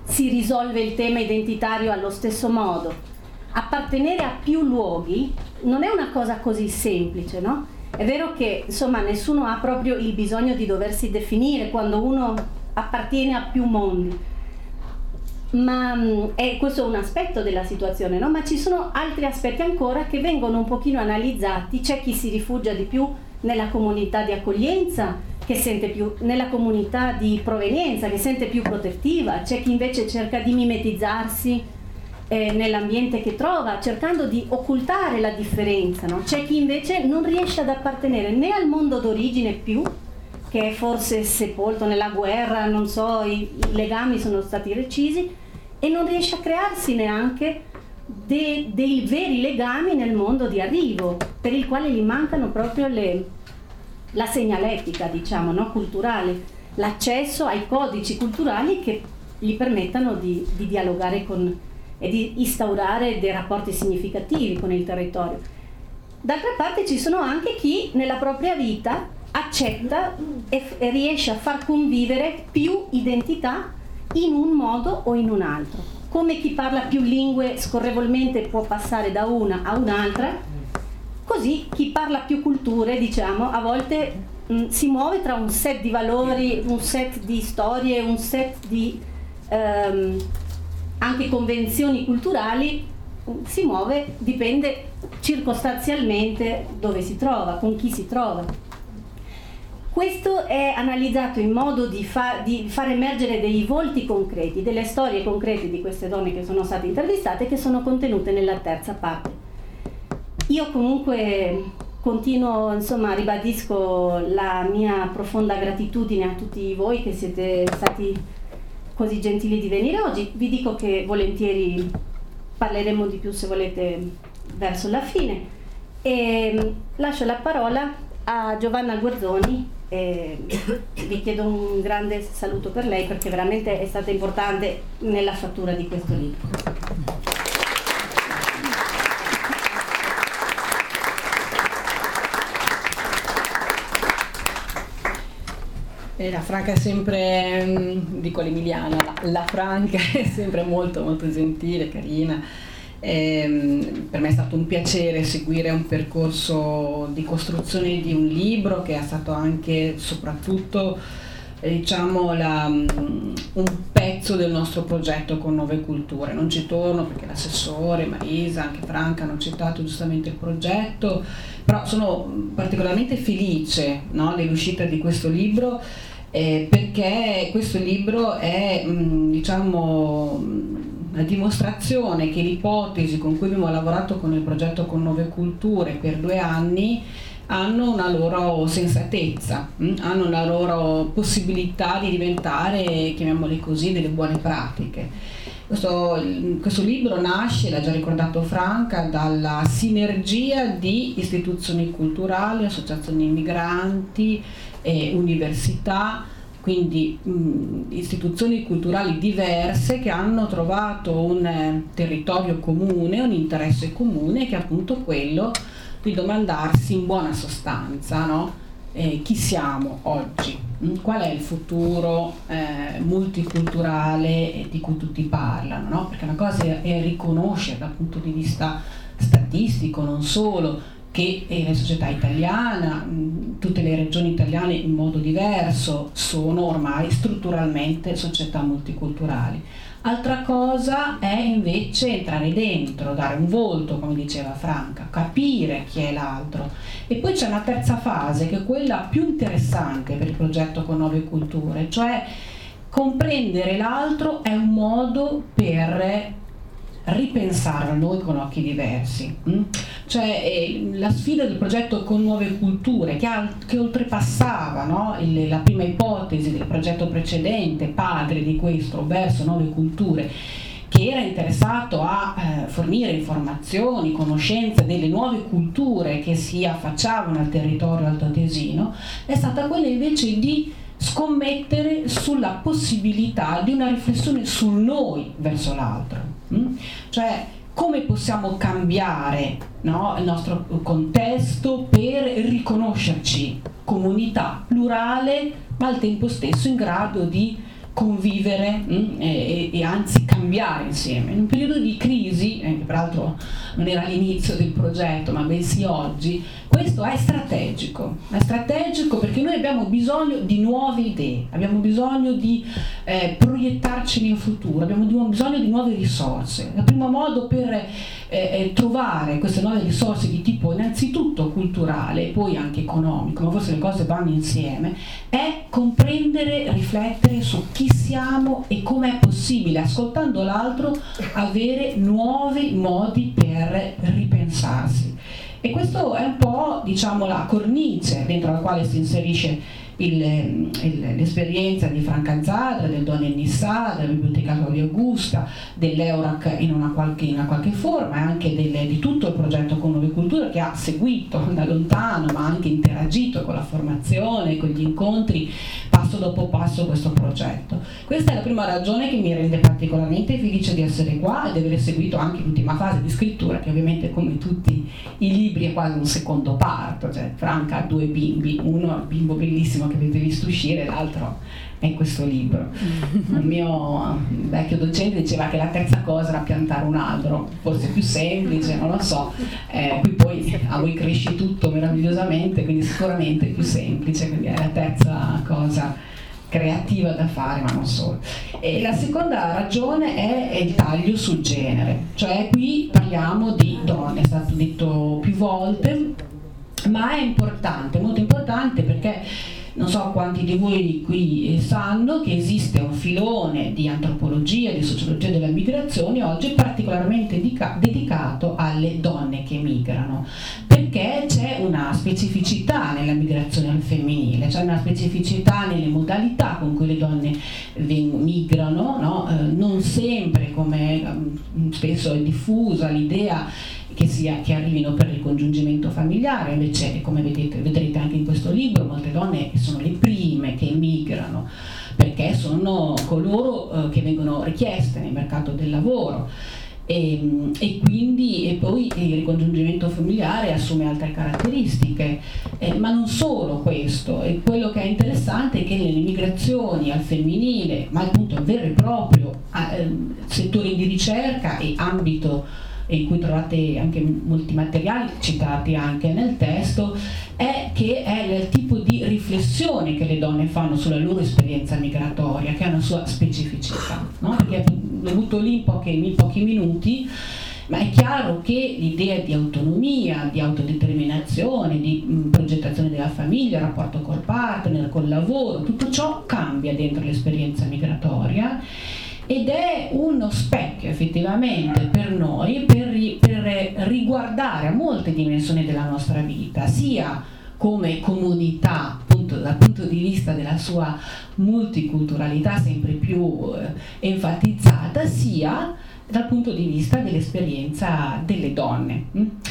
si risolve il tema identitario allo stesso modo. Appartenere a più luoghi non è una cosa così semplice, no? È vero che insomma nessuno ha proprio il bisogno di doversi definire quando uno appartiene a più mondi, ma questo è un aspetto della situazione, no? Ma ci sono altri aspetti ancora che vengono un pochino analizzati. C'è chi si rifugia di più nella comunità di accoglienza, che sente più nella comunità di provenienza, che sente più protettiva, c'è chi invece cerca di mimetizzarsi nell'ambiente che trova, cercando di occultare la differenza, no? C'è chi invece non riesce ad appartenere né al mondo d'origine più, che è forse sepolto nella guerra, non so, i legami sono stati recisi, e non riesce a crearsi neanche dei veri legami nel mondo di arrivo, per il quale gli mancano proprio la segnaletica, diciamo, no? Culturale, l'accesso ai codici culturali che gli permettano di dialogare e di instaurare dei rapporti significativi con il territorio. D'altra parte ci sono anche chi nella propria vita accetta e riesce a far convivere più identità in un modo o in un altro. Come chi parla più lingue scorrevolmente può passare da una a un'altra, così chi parla più culture, diciamo, a volte si muove tra un set di valori, un set di storie, un set di anche convenzioni culturali, si muove, dipende circostanzialmente dove si trova, con chi si trova. Questo è analizzato in modo di far emergere dei volti concreti, delle storie concrete di queste donne che sono state intervistate, che sono contenute nella terza parte. Io comunque continuo, insomma, ribadisco la mia profonda gratitudine a tutti voi che siete stati così gentili di venire oggi. Vi dico che volentieri parleremo di più, se volete, verso la fine, e lascio la parola a Giovanna Guerzoni e vi chiedo un grande saluto per lei, perché veramente è stata importante nella fattura di questo libro. La Franca è sempre, dico l'Emiliana, la Franca è sempre molto molto gentile, carina. Per me è stato un piacere seguire un percorso di costruzione di un libro che è stato anche, soprattutto, diciamo, un pezzo del nostro progetto con Nuove Culture. Non ci torno perché l'assessore, Marisa, anche Franca hanno citato giustamente il progetto, però sono particolarmente felice, no, dell'uscita di questo libro, perché questo libro è, diciamo, la dimostrazione che l'ipotesi con cui abbiamo lavorato con il progetto con Nuove Culture per 2 anni hanno una loro sensatezza, hanno la loro possibilità di diventare, chiamiamole così, delle buone pratiche. Questo libro nasce, l'ha già ricordato Franca, dalla sinergia di istituzioni culturali, associazioni migranti, università, quindi istituzioni culturali diverse che hanno trovato un territorio comune, un interesse comune, che è appunto quello di domandarsi in buona sostanza, no? Chi siamo oggi? Qual è il futuro multiculturale di cui tutti parlano, no? Perché una cosa è riconoscere dal punto di vista statistico, non solo, che la società italiana, tutte le regioni italiane in modo diverso sono ormai strutturalmente società multiculturali. Altra cosa è invece entrare dentro, dare un volto, come diceva Franca, capire chi è l'altro. E poi c'è una terza fase, che è quella più interessante per il progetto con Nuove Culture, cioè comprendere l'altro è un modo per ripensare a noi con occhi diversi. Cioè la sfida del progetto con Nuove Culture, che oltrepassava, no, la prima ipotesi del progetto precedente, padre di questo, verso Nuove Culture, che era interessato a fornire informazioni, conoscenze delle nuove culture che si affacciavano al territorio altoatesino, è stata quella invece di scommettere sulla possibilità di una riflessione sul noi verso l'altro. Cioè, come possiamo cambiare, no, il nostro contesto per riconoscerci comunità plurale, ma al tempo stesso in grado di convivere e anzi cambiare insieme. In un periodo di crisi, che peraltro non era l'inizio del progetto ma bensì oggi, questo è strategico perché noi abbiamo bisogno di nuove idee, abbiamo bisogno di proiettarci nel futuro, abbiamo bisogno di nuove risorse. Il primo modo per trovare queste nuove risorse di tipo innanzitutto culturale e poi anche economico, ma forse le cose vanno insieme, è comprendere, riflettere su chi siamo e come è possibile, ascoltando l'altro, avere nuovi modi per ripensarsi. E questo è un po', diciamo, la cornice dentro la quale si inserisce l'esperienza di Franca Zadra, del Donne Nissà, della Biblioteca Claudia Augusta, dell'Eurac in una qualche forma, e anche di tutto il progetto Con Nuove Culture, che ha seguito da lontano ma anche interagito con la formazione, con gli incontri, passo dopo passo questo progetto. Questa è la prima ragione che mi rende particolarmente felice di essere qua e di aver seguito anche l'ultima fase di scrittura, che ovviamente, come tutti i libri, è quasi un secondo parto. Cioè Franca ha 2 bimbi, uno è il bimbo bellissimo che avete visto uscire, l'altro è questo libro. Il mio vecchio docente diceva che la terza cosa era piantare un albero, forse più semplice, non lo so, qui poi a voi cresce tutto meravigliosamente, quindi sicuramente più semplice, quindi è la terza cosa creativa da fare, ma non solo. E la seconda ragione è il taglio sul genere, cioè qui parliamo di donne, è stato detto più volte, ma è importante, molto importante, perché non so quanti di voi qui sanno che esiste un filone di antropologia, di sociologia della migrazione oggi particolarmente dedicato alle donne che migrano, perché c'è una specificità nella migrazione al femminile, c'è una specificità nelle modalità con cui le donne migrano, no? Non sempre, come spesso è diffusa l'idea che arrivino per il congiungimento familiare, invece, come vedrete anche in questo libro, molte donne sono le prime che emigrano perché sono coloro che vengono richieste nel mercato del lavoro, e poi il ricongiungimento familiare assume altre caratteristiche, ma non solo questo. E quello che è interessante è che nelle migrazioni al femminile, ma appunto un vero e proprio settore di ricerca e ambito in cui trovate anche molti materiali citati anche nel testo, è che è il tipo di riflessione che le donne fanno sulla loro esperienza migratoria, che ha una sua specificità, no? Perché l'ho avuto lì in pochi minuti, ma è chiaro che l'idea di autonomia, di autodeterminazione, di progettazione della famiglia, il rapporto col partner, col lavoro, tutto ciò cambia dentro l'esperienza migratoria, ed è uno specchio effettivamente per noi per riguardare a molte dimensioni della nostra vita, sia come comunità, appunto dal punto di vista della sua multiculturalità sempre più enfatizzata, sia dal punto di vista dell'esperienza delle donne.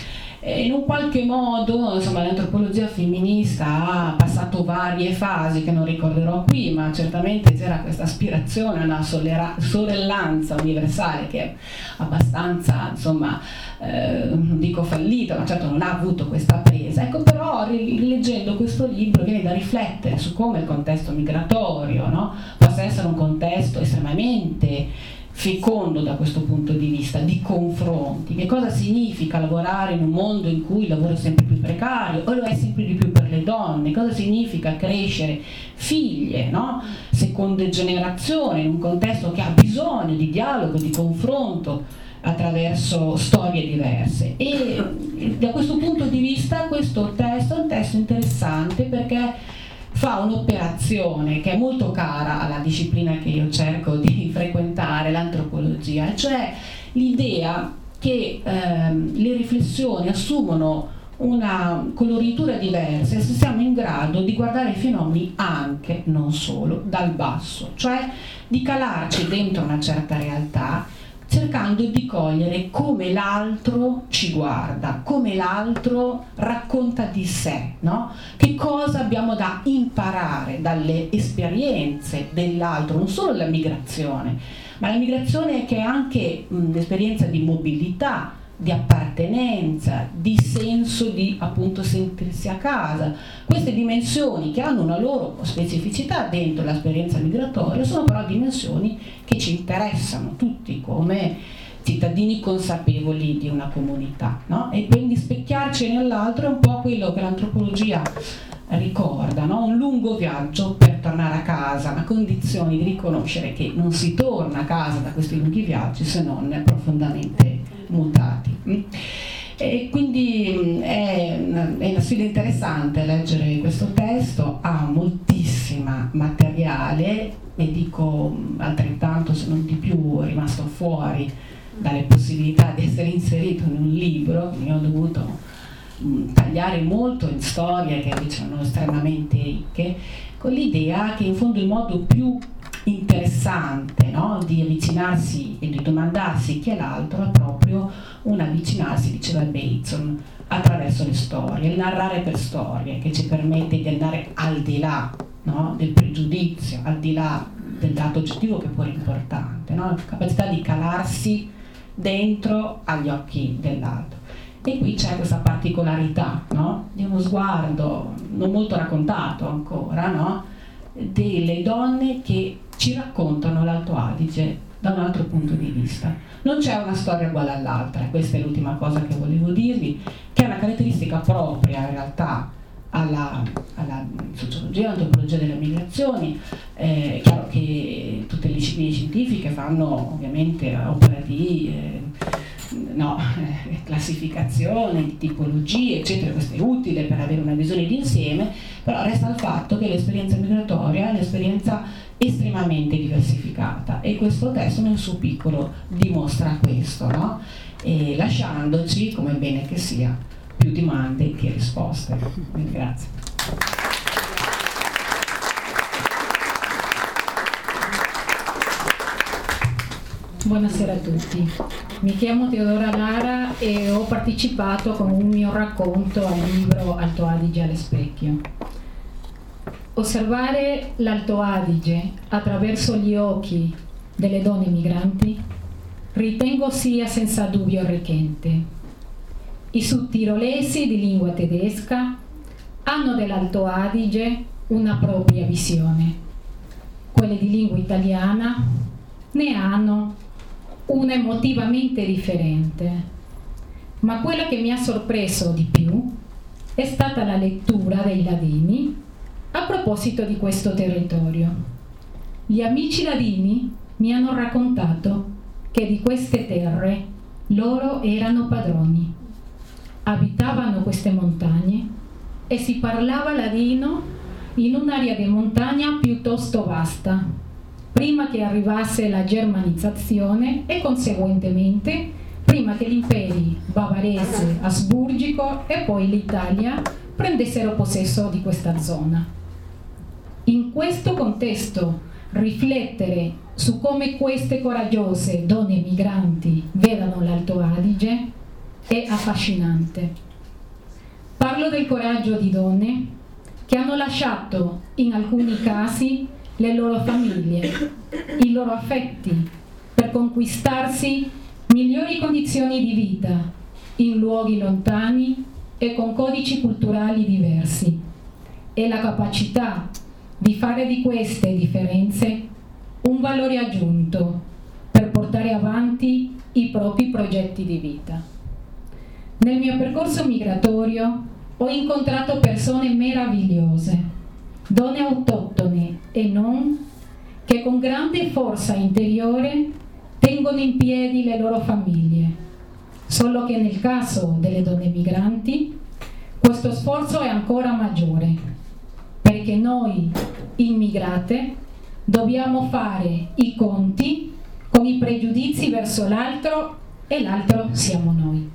In un qualche modo, insomma, l'antropologia femminista ha passato varie fasi che non ricorderò qui, ma certamente c'era questa aspirazione a una sorellanza universale che è abbastanza, insomma, non dico fallita, ma certo non ha avuto questa presa. Ecco, però rileggendo questo libro viene da riflettere su come il contesto migratorio, no, possa essere un contesto estremamente fecondo da questo punto di vista, di confronti. Che cosa significa lavorare in un mondo in cui il lavoro è sempre più precario o lo è sempre di più per le donne? Cosa significa crescere figlie, no? Seconde generazioni, in un contesto che ha bisogno di dialogo, di confronto attraverso storie diverse. E da questo punto di vista questo testo è un testo interessante perché fa un'operazione che è molto cara alla disciplina che io cerco di frequentare, l'antropologia, cioè l'idea che le riflessioni assumono una coloritura diversa se siamo in grado di guardare i fenomeni anche, non solo, dal basso, cioè di calarci dentro una certa realtà, cercando di cogliere come l'altro ci guarda, come l'altro racconta di sé, no? Che cosa abbiamo da imparare dalle esperienze dell'altro, non solo la migrazione, ma la migrazione che è anche l'esperienza di mobilità di appartenenza, di senso di appunto sentirsi a casa. Queste dimensioni che hanno una loro specificità dentro l'esperienza migratoria sono però dimensioni che ci interessano tutti come cittadini consapevoli di una comunità, no? E quindi specchiarci nell'altro è un po' quello che l'antropologia ricorda, no? Un lungo viaggio per tornare a casa, ma condizioni di riconoscere che non si torna a casa da questi lunghi viaggi se non profondamente mutati. E quindi è una sfida interessante leggere questo testo, ha moltissima materiale e dico altrettanto, se non di più, è rimasto fuori dalle possibilità di essere inserito in un libro, quindi ho dovuto tagliare molto in storie che invece sono estremamente ricche, con l'idea che in fondo il modo più interessante, no, di avvicinarsi e di domandarsi chi è l'altro è proprio un avvicinarsi, diceva Bateson, attraverso le storie, il narrare per storie, che ci permette di andare al di là, no, del pregiudizio, al di là del dato oggettivo che pure è importante, no? La capacità di calarsi dentro agli occhi dell'altro. E qui c'è questa particolarità, no? Di uno sguardo non molto raccontato ancora, no? Delle donne che ci raccontano l'Alto Adige da un altro punto di vista. Non c'è una storia uguale all'altra, questa è l'ultima cosa che volevo dirvi, che è una caratteristica propria in realtà alla sociologia, all'antropologia delle migrazioni. È chiaro che tutte le discipline scientifiche fanno ovviamente opera di classificazione, di tipologie, eccetera, questo è utile per avere una visione d'insieme, però resta il fatto che l'esperienza migratoria è un'esperienza estremamente diversificata e questo testo nel suo piccolo dimostra questo, no? E lasciandoci, come è bene che sia, più domande che risposte. Grazie. Buonasera a tutti, mi chiamo Teodora Lara e ho partecipato con un mio racconto al libro Alto Adige allo specchio. Osservare l'Alto Adige attraverso gli occhi delle donne migranti ritengo sia senza dubbio arricchente. I sudtirolesi di lingua tedesca hanno dell'Alto Adige una propria visione, quelle di lingua italiana ne hanno una emotivamente differente, ma quella che mi ha sorpreso di più è stata la lettura dei ladini a proposito di questo territorio. Gli amici ladini mi hanno raccontato che di queste terre loro erano padroni, abitavano queste montagne e si parlava ladino in un'area di montagna piuttosto vasta, prima che arrivasse la germanizzazione e conseguentemente prima che gli imperi bavarese, asburgico e poi l'Italia prendessero possesso di questa zona. In questo contesto riflettere su come queste coraggiose donne migranti vedano l'Alto Adige è affascinante. Parlo del coraggio di donne che hanno lasciato in alcuni casi le loro famiglie, i loro affetti, per conquistarsi migliori condizioni di vita in luoghi lontani e con codici culturali diversi, e la capacità di fare di queste differenze un valore aggiunto per portare avanti i propri progetti di vita. Nel mio percorso migratorio ho incontrato persone meravigliose, donne autoctone e non, che con grande forza interiore tengono in piedi le loro famiglie, solo che nel caso delle donne migranti questo sforzo è ancora maggiore, perché noi immigrate dobbiamo fare i conti con i pregiudizi verso l'altro e l'altro siamo noi.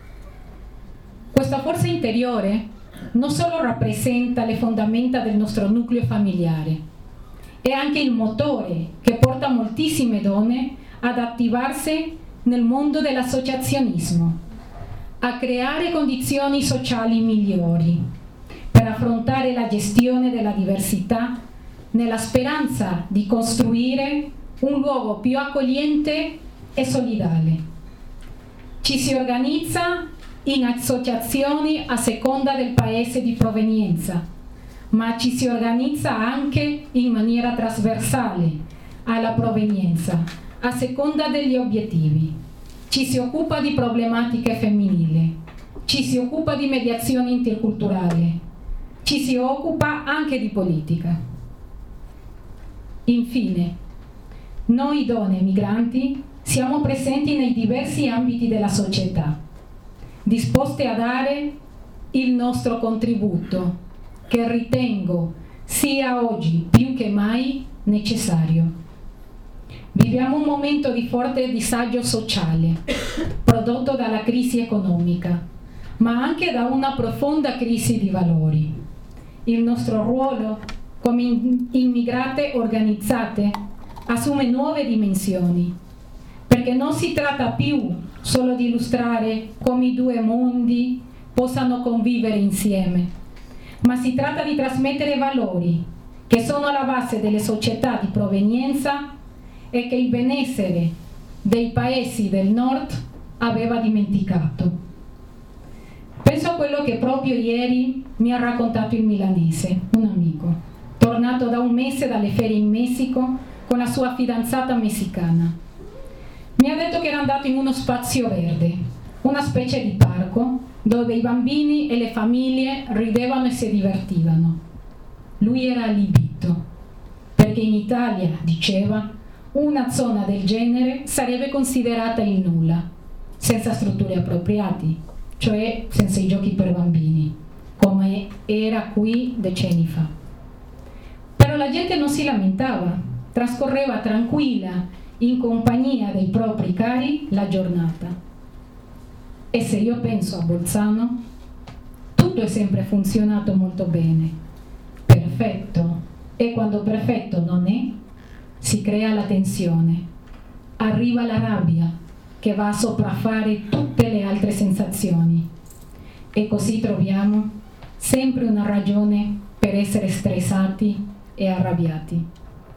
Questa forza interiore non solo rappresenta le fondamenta del nostro nucleo familiare, è anche il motore che porta moltissime donne ad attivarsi nel mondo dell'associazionismo, a creare condizioni sociali migliori per affrontare la gestione della diversità nella speranza di costruire un luogo più accogliente e solidale. Ci si organizza in associazioni a seconda del paese di provenienza, ma ci si organizza anche in maniera trasversale alla provenienza, a seconda degli obiettivi. Ci si occupa di problematiche femminili, ci si occupa di mediazione interculturale, ci si occupa anche di politica. Infine, noi donne migranti siamo presenti nei diversi ambiti della società, disposte a dare il nostro contributo, che ritengo sia oggi più che mai necessario. Viviamo un momento di forte disagio sociale, prodotto dalla crisi economica, ma anche da una profonda crisi di valori. Il nostro ruolo come immigrate organizzate assume nuove dimensioni, perché non si tratta più solo di illustrare come i due mondi possano convivere insieme, ma si tratta di trasmettere valori che sono alla base delle società di provenienza e che il benessere dei paesi del nord aveva dimenticato. Penso a quello che proprio ieri mi ha raccontato il milanese, un amico, tornato da un mese dalle ferie in Messico con la sua fidanzata messicana. Mi ha detto che era andato in uno spazio verde, una specie di parco, dove i bambini e le famiglie ridevano e si divertivano. Lui era allibito, perché in Italia, diceva, una zona del genere sarebbe considerata il nulla, senza strutture appropriate, cioè senza i giochi per bambini, come era qui decenni fa. Però la gente non si lamentava, trascorreva tranquilla, in compagnia dei propri cari, la giornata. E se io penso a Bolzano, tutto è sempre funzionato molto bene, perfetto, e quando perfetto non è, si crea la tensione, arriva la rabbia che va a sopraffare tutte le altre sensazioni, e così troviamo sempre una ragione per essere stressati e arrabbiati.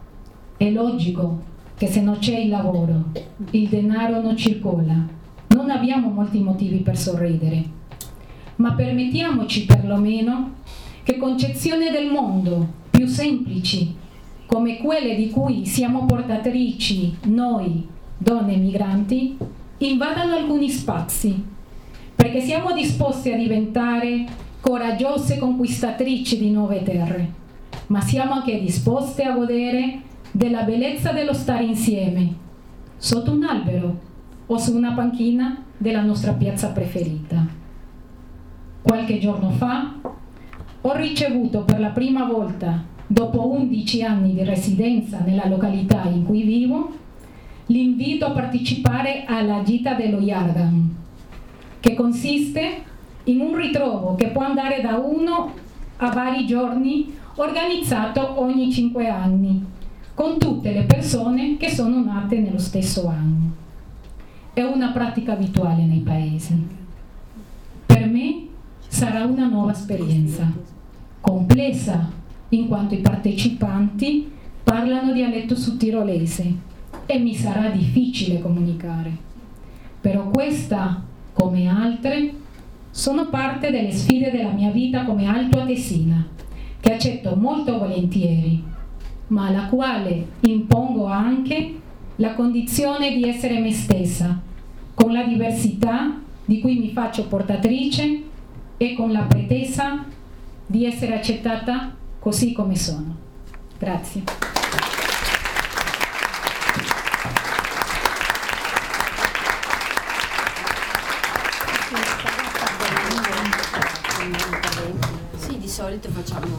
È logico che se non c'è il lavoro, il denaro non circola, non abbiamo molti motivi per sorridere, ma permettiamoci perlomeno che concezioni del mondo più semplici, come quelle di cui siamo portatrici noi, donne migranti, invadano alcuni spazi, perché siamo disposte a diventare coraggiose conquistatrici di nuove terre, ma siamo anche disposte a godere della bellezza dello stare insieme, sotto un albero o su una panchina della nostra piazza preferita. Qualche giorno fa ho ricevuto per la prima volta, dopo 11 anni di residenza nella località in cui vivo, l'invito a partecipare alla Gita dello Jargan, che consiste in un ritrovo che può andare da 1 a vari giorni, organizzato ogni 5 anni, con tutte le persone che sono nate nello stesso anno. È una pratica abituale nei paesi. Per me sarà una nuova esperienza, complessa in quanto i partecipanti parlano dialetto sudtirolese e mi sarà difficile comunicare. Però questa, come altre, sono parte delle sfide della mia vita come altoatesina, che accetto molto volentieri, ma alla quale impongo anche la condizione di essere me stessa, con la diversità di cui mi faccio portatrice e con la pretesa di essere accettata così come sono. Grazie. Sì, di solito facciamo,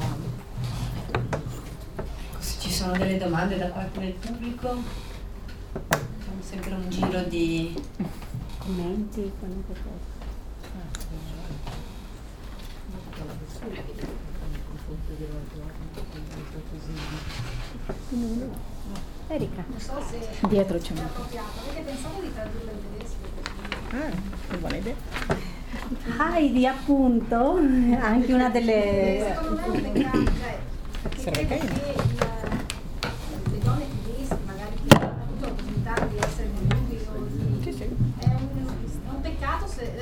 se ci sono delle domande da parte del pubblico, facciamo sempre un giro di commenti, qualunque cosa. Erika, non so se dietro c'è una perché pensavo di tradurlo in tedesco. Che buona idea. Heidi, appunto, anche una delle... Secondo me è un legame, cioè, perché credo che le donne tedesche, magari chi ha avuto l'opportunità di essere nel mondo, è un peccato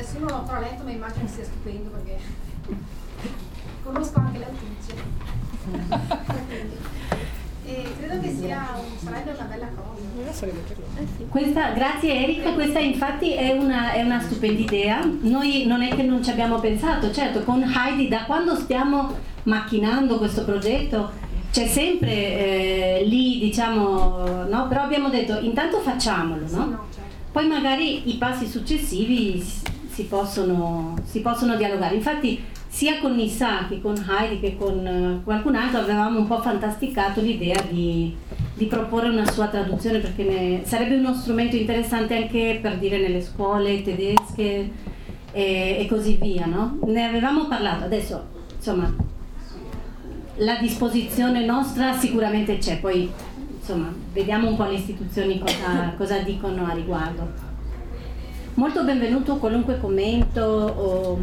Adesso io non l'ho ancora letto, ma immagino che sia stupendo perché conosco anche l'autrice. E credo che sarebbe una bella cosa. Grazie Erika, questa infatti è una stupenda idea. Noi non è che non ci abbiamo pensato, certo, con Heidi da quando stiamo macchinando questo progetto c'è sempre lì, diciamo, no? Però abbiamo detto intanto facciamolo, no? Sì, no, certo. Poi magari i passi successivi si possono dialogare. Infatti sia con Nisa che con Heidi che con qualcun altro avevamo un po' fantasticato l'idea di proporre una sua traduzione, perché sarebbe uno strumento interessante anche per dire nelle scuole tedesche e così via, no? Ne avevamo parlato, adesso insomma la disposizione nostra sicuramente c'è, poi insomma vediamo un po' le istituzioni cosa dicono a riguardo. Molto benvenuto qualunque commento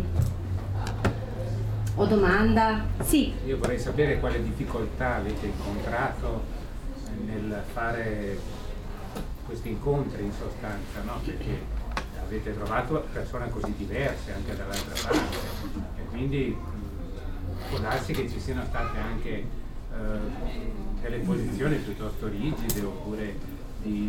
o domanda. Sì. Io vorrei sapere quale difficoltà avete incontrato nel fare questi incontri in sostanza, no? Perché avete trovato persone così diverse anche dall'altra parte e quindi può darsi che ci siano state anche delle posizioni piuttosto rigide oppure di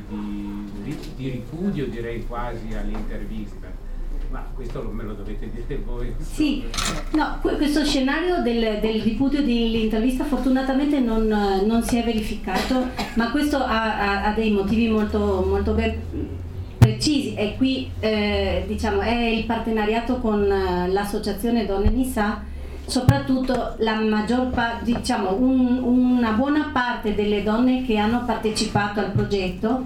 ripudio, direi quasi, all'intervista. Ma questo me lo dovete dire voi. Sì, no, questo scenario del ripudio dell'intervista fortunatamente non si è verificato, ma questo ha dei motivi molto, molto ben precisi, e qui diciamo è il partenariato con l'associazione Donne Nisa. Soprattutto la maggior parte, diciamo una buona parte delle donne che hanno partecipato al progetto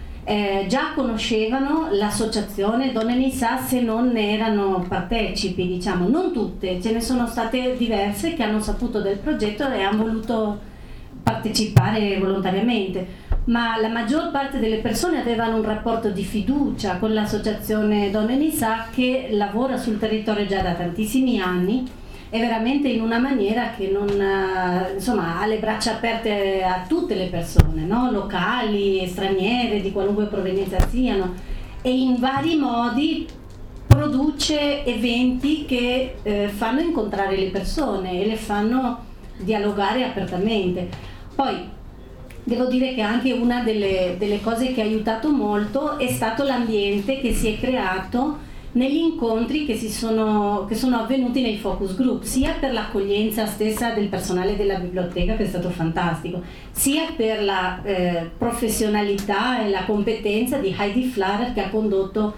già conoscevano l'associazione Donne Nisa, se non ne erano partecipi, diciamo. Non tutte, ce ne sono state diverse che hanno saputo del progetto e hanno voluto partecipare volontariamente, ma la maggior parte delle persone avevano un rapporto di fiducia con l'associazione Donne Nisa, che lavora sul territorio già da tantissimi anni e veramente in una maniera che non, insomma, ha le braccia aperte a tutte le persone, no? Locali, straniere, di qualunque provenienza siano, e in vari modi produce eventi che fanno incontrare le persone e le fanno dialogare apertamente. Poi devo dire che anche una delle cose che ha aiutato molto è stato l'ambiente che si è creato negli incontri che sono avvenuti nei focus group, sia per l'accoglienza stessa del personale della biblioteca, che è stato fantastico, sia per la professionalità e la competenza di Heidi Flarer, che ha condotto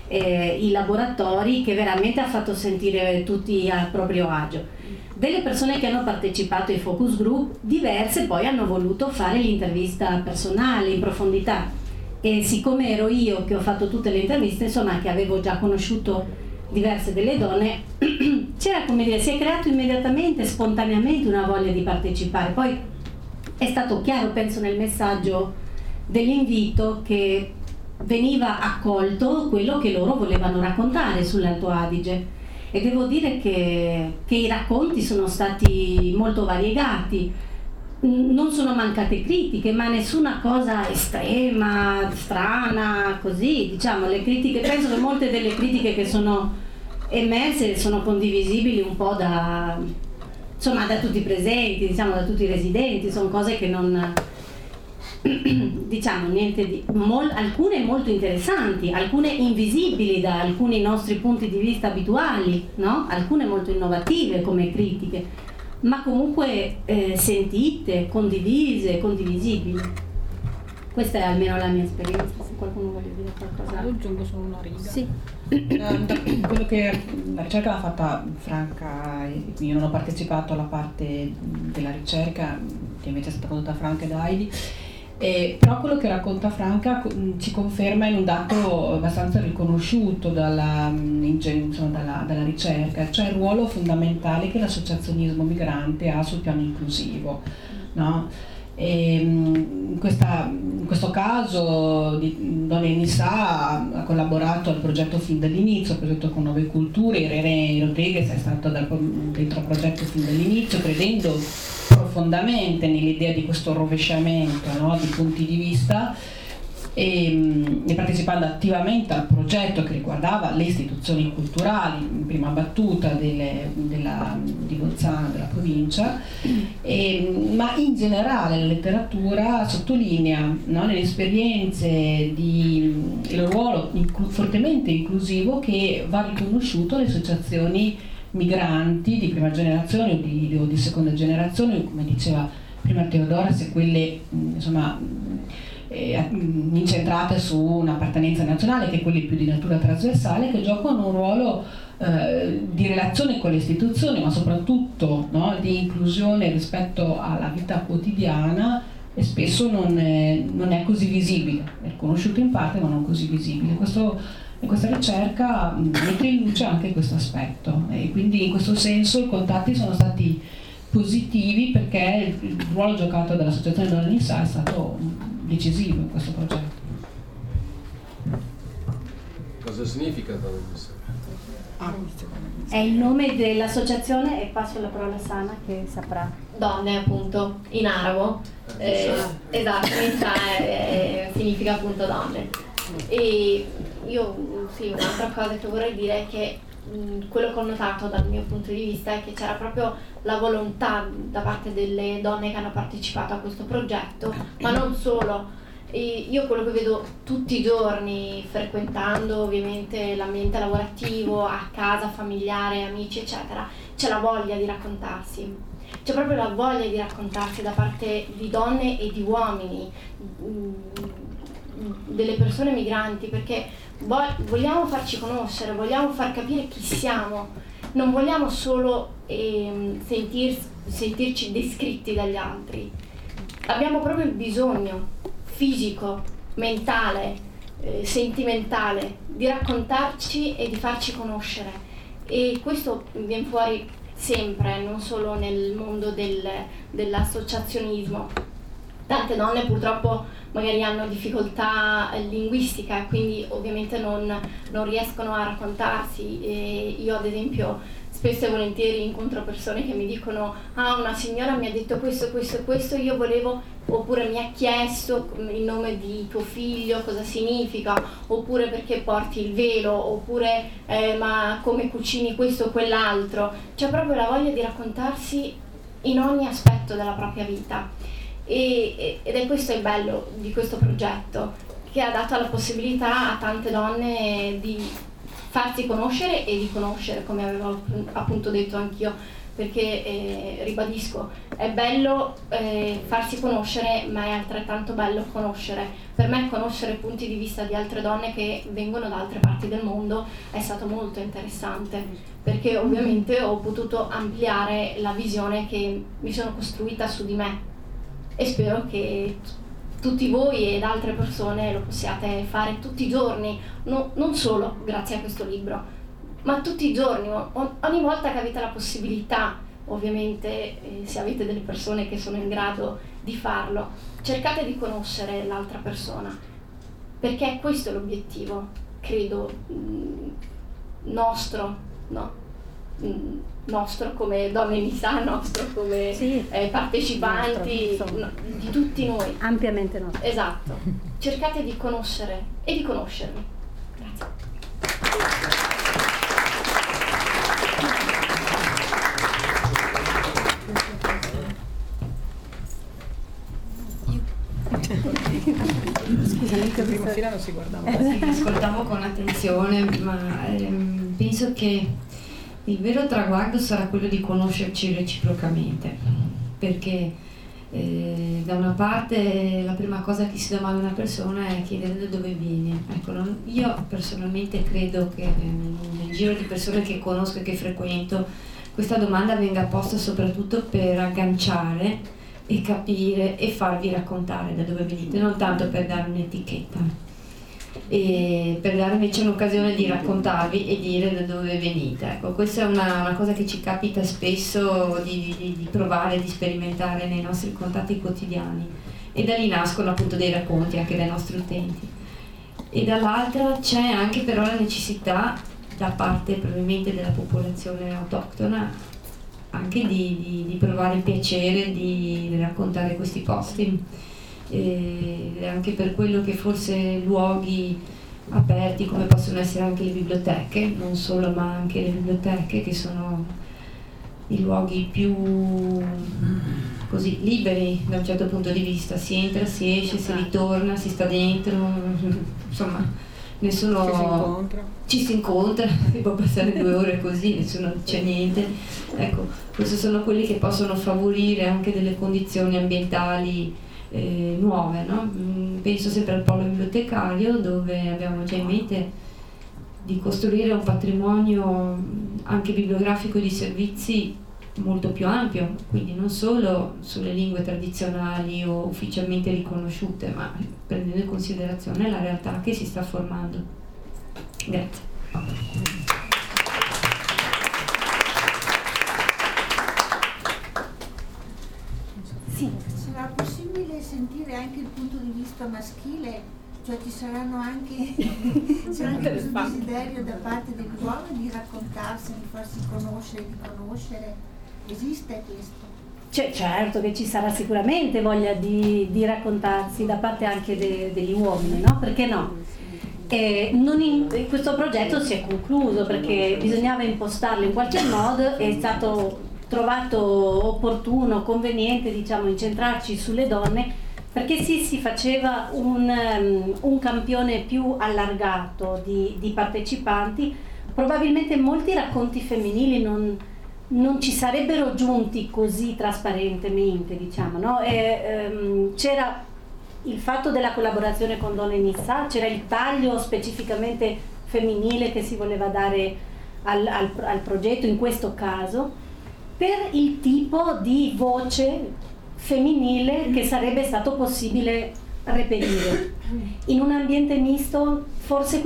i laboratori, che veramente ha fatto sentire tutti a proprio agio. Delle persone che hanno partecipato ai focus group, diverse poi hanno voluto fare l'intervista personale in profondità. E siccome ero io che ho fatto tutte le interviste, insomma, che avevo già conosciuto diverse delle donne, c'era, come dire, si è creato immediatamente, spontaneamente, una voglia di partecipare. Poi è stato chiaro, penso, nel messaggio dell'invito, che veniva accolto quello che loro volevano raccontare sull'Alto Adige, e devo dire che i racconti sono stati molto variegati. Non sono mancate critiche, ma nessuna cosa estrema, strana, così, diciamo. Le critiche, penso che molte delle critiche che sono emerse sono condivisibili un po' da tutti i presenti, diciamo, da tutti i residenti. Sono cose che non, diciamo, niente di alcune molto interessanti, alcune invisibili da alcuni nostri punti di vista abituali, no? Alcune molto innovative come critiche, ma comunque sentite, condivise, condivisibili. Questa è almeno la mia esperienza. Se qualcuno vuole dire qualcosa. Io aggiungo solo una riga. Sì. Quello che la ricerca l'ha fatta Franca, io non ho partecipato alla parte della ricerca che invece è stata condotta da Franca ed Heidi. Però quello che racconta Franca ci conferma in un dato abbastanza riconosciuto dalla ricerca, cioè il ruolo fondamentale che l'associazionismo migrante ha sul piano inclusivo, no? In questo caso Donne Nisa ha collaborato al progetto fin dall'inizio, il progetto con 9 culture. Irene Rodriguez è stata dentro il progetto fin dall'inizio, credendo profondamente nell'idea di questo rovesciamento, no, di punti di vista, e partecipando attivamente al progetto che riguardava le istituzioni culturali, in prima battuta di Bolzano, della provincia, ma in generale la letteratura sottolinea, no, nelle esperienze il ruolo fortemente inclusivo che va riconosciuto alle associazioni migranti di prima generazione o di seconda generazione, come diceva prima Teodora, se quelle incentrate su un'appartenenza nazionale, che quelle più di natura trasversale, che giocano un ruolo di relazione con le istituzioni, ma soprattutto, no, di inclusione rispetto alla vita quotidiana, e spesso non è così visibile, è riconosciuto in parte ma non così visibile. Questa ricerca mette in luce anche questo aspetto, e quindi in questo senso i contatti sono stati positivi, perché il ruolo giocato dall'Associazione Donne Nissà è stato decisivo in questo progetto. Cosa significa Donne Nissà? È il nome dell'associazione, e passo la parola a Sana che saprà. Donne, appunto, in arabo. Esatto, Nissà significa appunto donne. E io, sì, un'altra cosa che vorrei dire è che quello che ho notato dal mio punto di vista è che c'era proprio la volontà da parte delle donne che hanno partecipato a questo progetto, ma non solo. E io quello che vedo tutti i giorni, frequentando ovviamente l'ambiente lavorativo, a casa, familiare, amici eccetera, c'è la voglia di raccontarsi, c'è proprio la voglia di raccontarsi da parte di donne e di uomini, delle persone migranti, perché vogliamo farci conoscere, vogliamo far capire chi siamo, non vogliamo solo sentirci descritti dagli altri. Abbiamo proprio il bisogno fisico, mentale, sentimentale di raccontarci e di farci conoscere, e questo viene fuori sempre, non solo nel mondo dell'associazionismo. Tante donne purtroppo magari hanno difficoltà linguistica, quindi ovviamente non riescono a raccontarsi. E io ad esempio spesso e volentieri incontro persone che mi dicono: ah, una signora mi ha detto questo, questo e questo, io volevo, oppure mi ha chiesto il nome di tuo figlio, cosa significa, oppure perché porti il velo, oppure ma come cucini questo o quell'altro. C'è proprio la voglia di raccontarsi in ogni aspetto della propria vita. Ed è questo il bello di questo progetto, che ha dato la possibilità a tante donne di farsi conoscere e di conoscere, come avevo appunto detto anch'io, perché ribadisco, è bello farsi conoscere, ma è altrettanto bello conoscere. Per me conoscere punti di vista di altre donne che vengono da altre parti del mondo è stato molto interessante, perché ovviamente ho potuto ampliare la visione che mi sono costruita su di me, e spero che tutti voi ed altre persone lo possiate fare tutti i giorni, non solo grazie a questo libro, ma tutti i giorni, ogni volta che avete la possibilità, ovviamente se avete delle persone che sono in grado di farlo, cercate di conoscere l'altra persona, perché questo è l'obiettivo, credo, nostro, no? Nostro come Donne Nissà, nostro come partecipanti, nostro, di tutti noi. Ampiamente nostro. Esatto. Cercate di conoscere e di conoscervi. Grazie. Scusami, che prima fila non si guardava. Ascoltavo con attenzione, ma penso che il vero traguardo sarà quello di conoscerci reciprocamente, perché da una parte la prima cosa che si domanda a una persona è chiedere da dove vieni. Ecco, io personalmente credo che nel giro di persone che conosco e che frequento questa domanda venga posta soprattutto per agganciare e capire e farvi raccontare da dove venite, non tanto per dare un'etichetta, e per dare invece un'occasione di raccontarvi e dire da dove venite. Ecco, questa è una cosa che ci capita spesso di provare, di sperimentare nei nostri contatti quotidiani, e da lì nascono appunto dei racconti anche dai nostri utenti. E dall'altra c'è anche però la necessità da parte probabilmente della popolazione autoctona anche di provare il piacere di raccontare questi posti, e anche per quello che forse luoghi aperti come possono essere anche le biblioteche, non solo ma anche le biblioteche, che sono i luoghi più così liberi da un certo punto di vista, si entra, si esce, si ritorna, si sta dentro, insomma nessuno ci si incontra, si può passare 2 ore così, nessuno dice niente. Ecco, questi sono quelli che possono favorire anche delle condizioni ambientali nuove, no? Penso sempre al polo bibliotecario, dove abbiamo già in mente di costruire un patrimonio anche bibliografico e di servizi molto più ampio, quindi non solo sulle lingue tradizionali o ufficialmente riconosciute, ma prendendo in considerazione la realtà che si sta formando. Grazie. Sì. Sarà possibile sentire anche il punto di vista maschile? Cioè ci saranno anche questo desiderio da parte dell'uomo di raccontarsi, di farsi conoscere, di conoscere? Esiste questo? Certo che ci sarà sicuramente voglia di raccontarsi da parte anche degli uomini, no? Perché no? Questo progetto si è concluso perché bisognava impostarlo in qualche modo, è stato trovato opportuno, conveniente, diciamo, incentrarci sulle donne, perché sì, si faceva un campione più allargato di partecipanti. Probabilmente molti racconti femminili non ci sarebbero giunti così trasparentemente, diciamo, no? C'era il fatto della collaborazione con Donne Nissa, c'era il taglio specificamente femminile che si voleva dare al progetto in questo caso, per il tipo di voce femminile che sarebbe stato possibile reperire. In un ambiente misto forse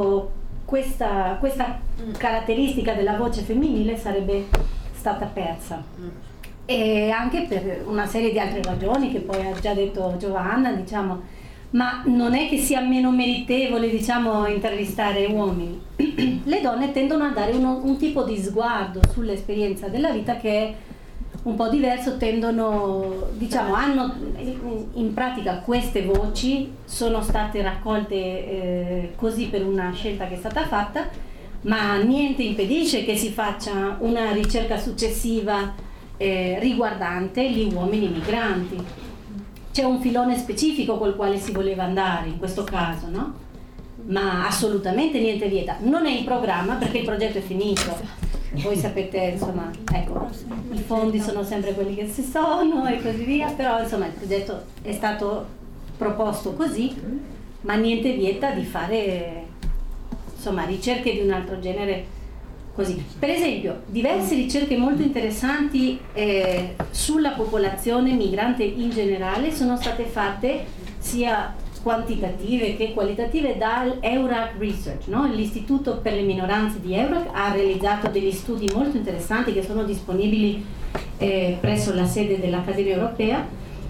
questa caratteristica della voce femminile sarebbe stata persa, e anche per una serie di altre ragioni che poi ha già detto Giovanna, diciamo, ma non è che sia meno meritevole, diciamo, intervistare uomini. Le donne tendono a dare un tipo di sguardo sull'esperienza della vita che è un po' diverso, tendono, diciamo, hanno in pratica queste voci sono state raccolte così per una scelta che è stata fatta, ma niente impedisce che si faccia una ricerca successiva riguardante gli uomini migranti. C'è un filone specifico col quale si voleva andare in questo caso, no? Ma assolutamente niente vieta. Non è in programma perché il progetto è finito. Voi sapete, insomma, ecco, i fondi sono sempre quelli che si sono e così via, però insomma il progetto è stato proposto così, ma niente vieta di fare, insomma, ricerche di un altro genere così. Per esempio, diverse ricerche molto interessanti sulla popolazione migrante in generale sono state fatte sia quantitative che qualitative dal EURAC Research, no? L'Istituto per le minoranze di EURAC ha realizzato degli studi molto interessanti che sono disponibili presso la sede dell'Accademia Europea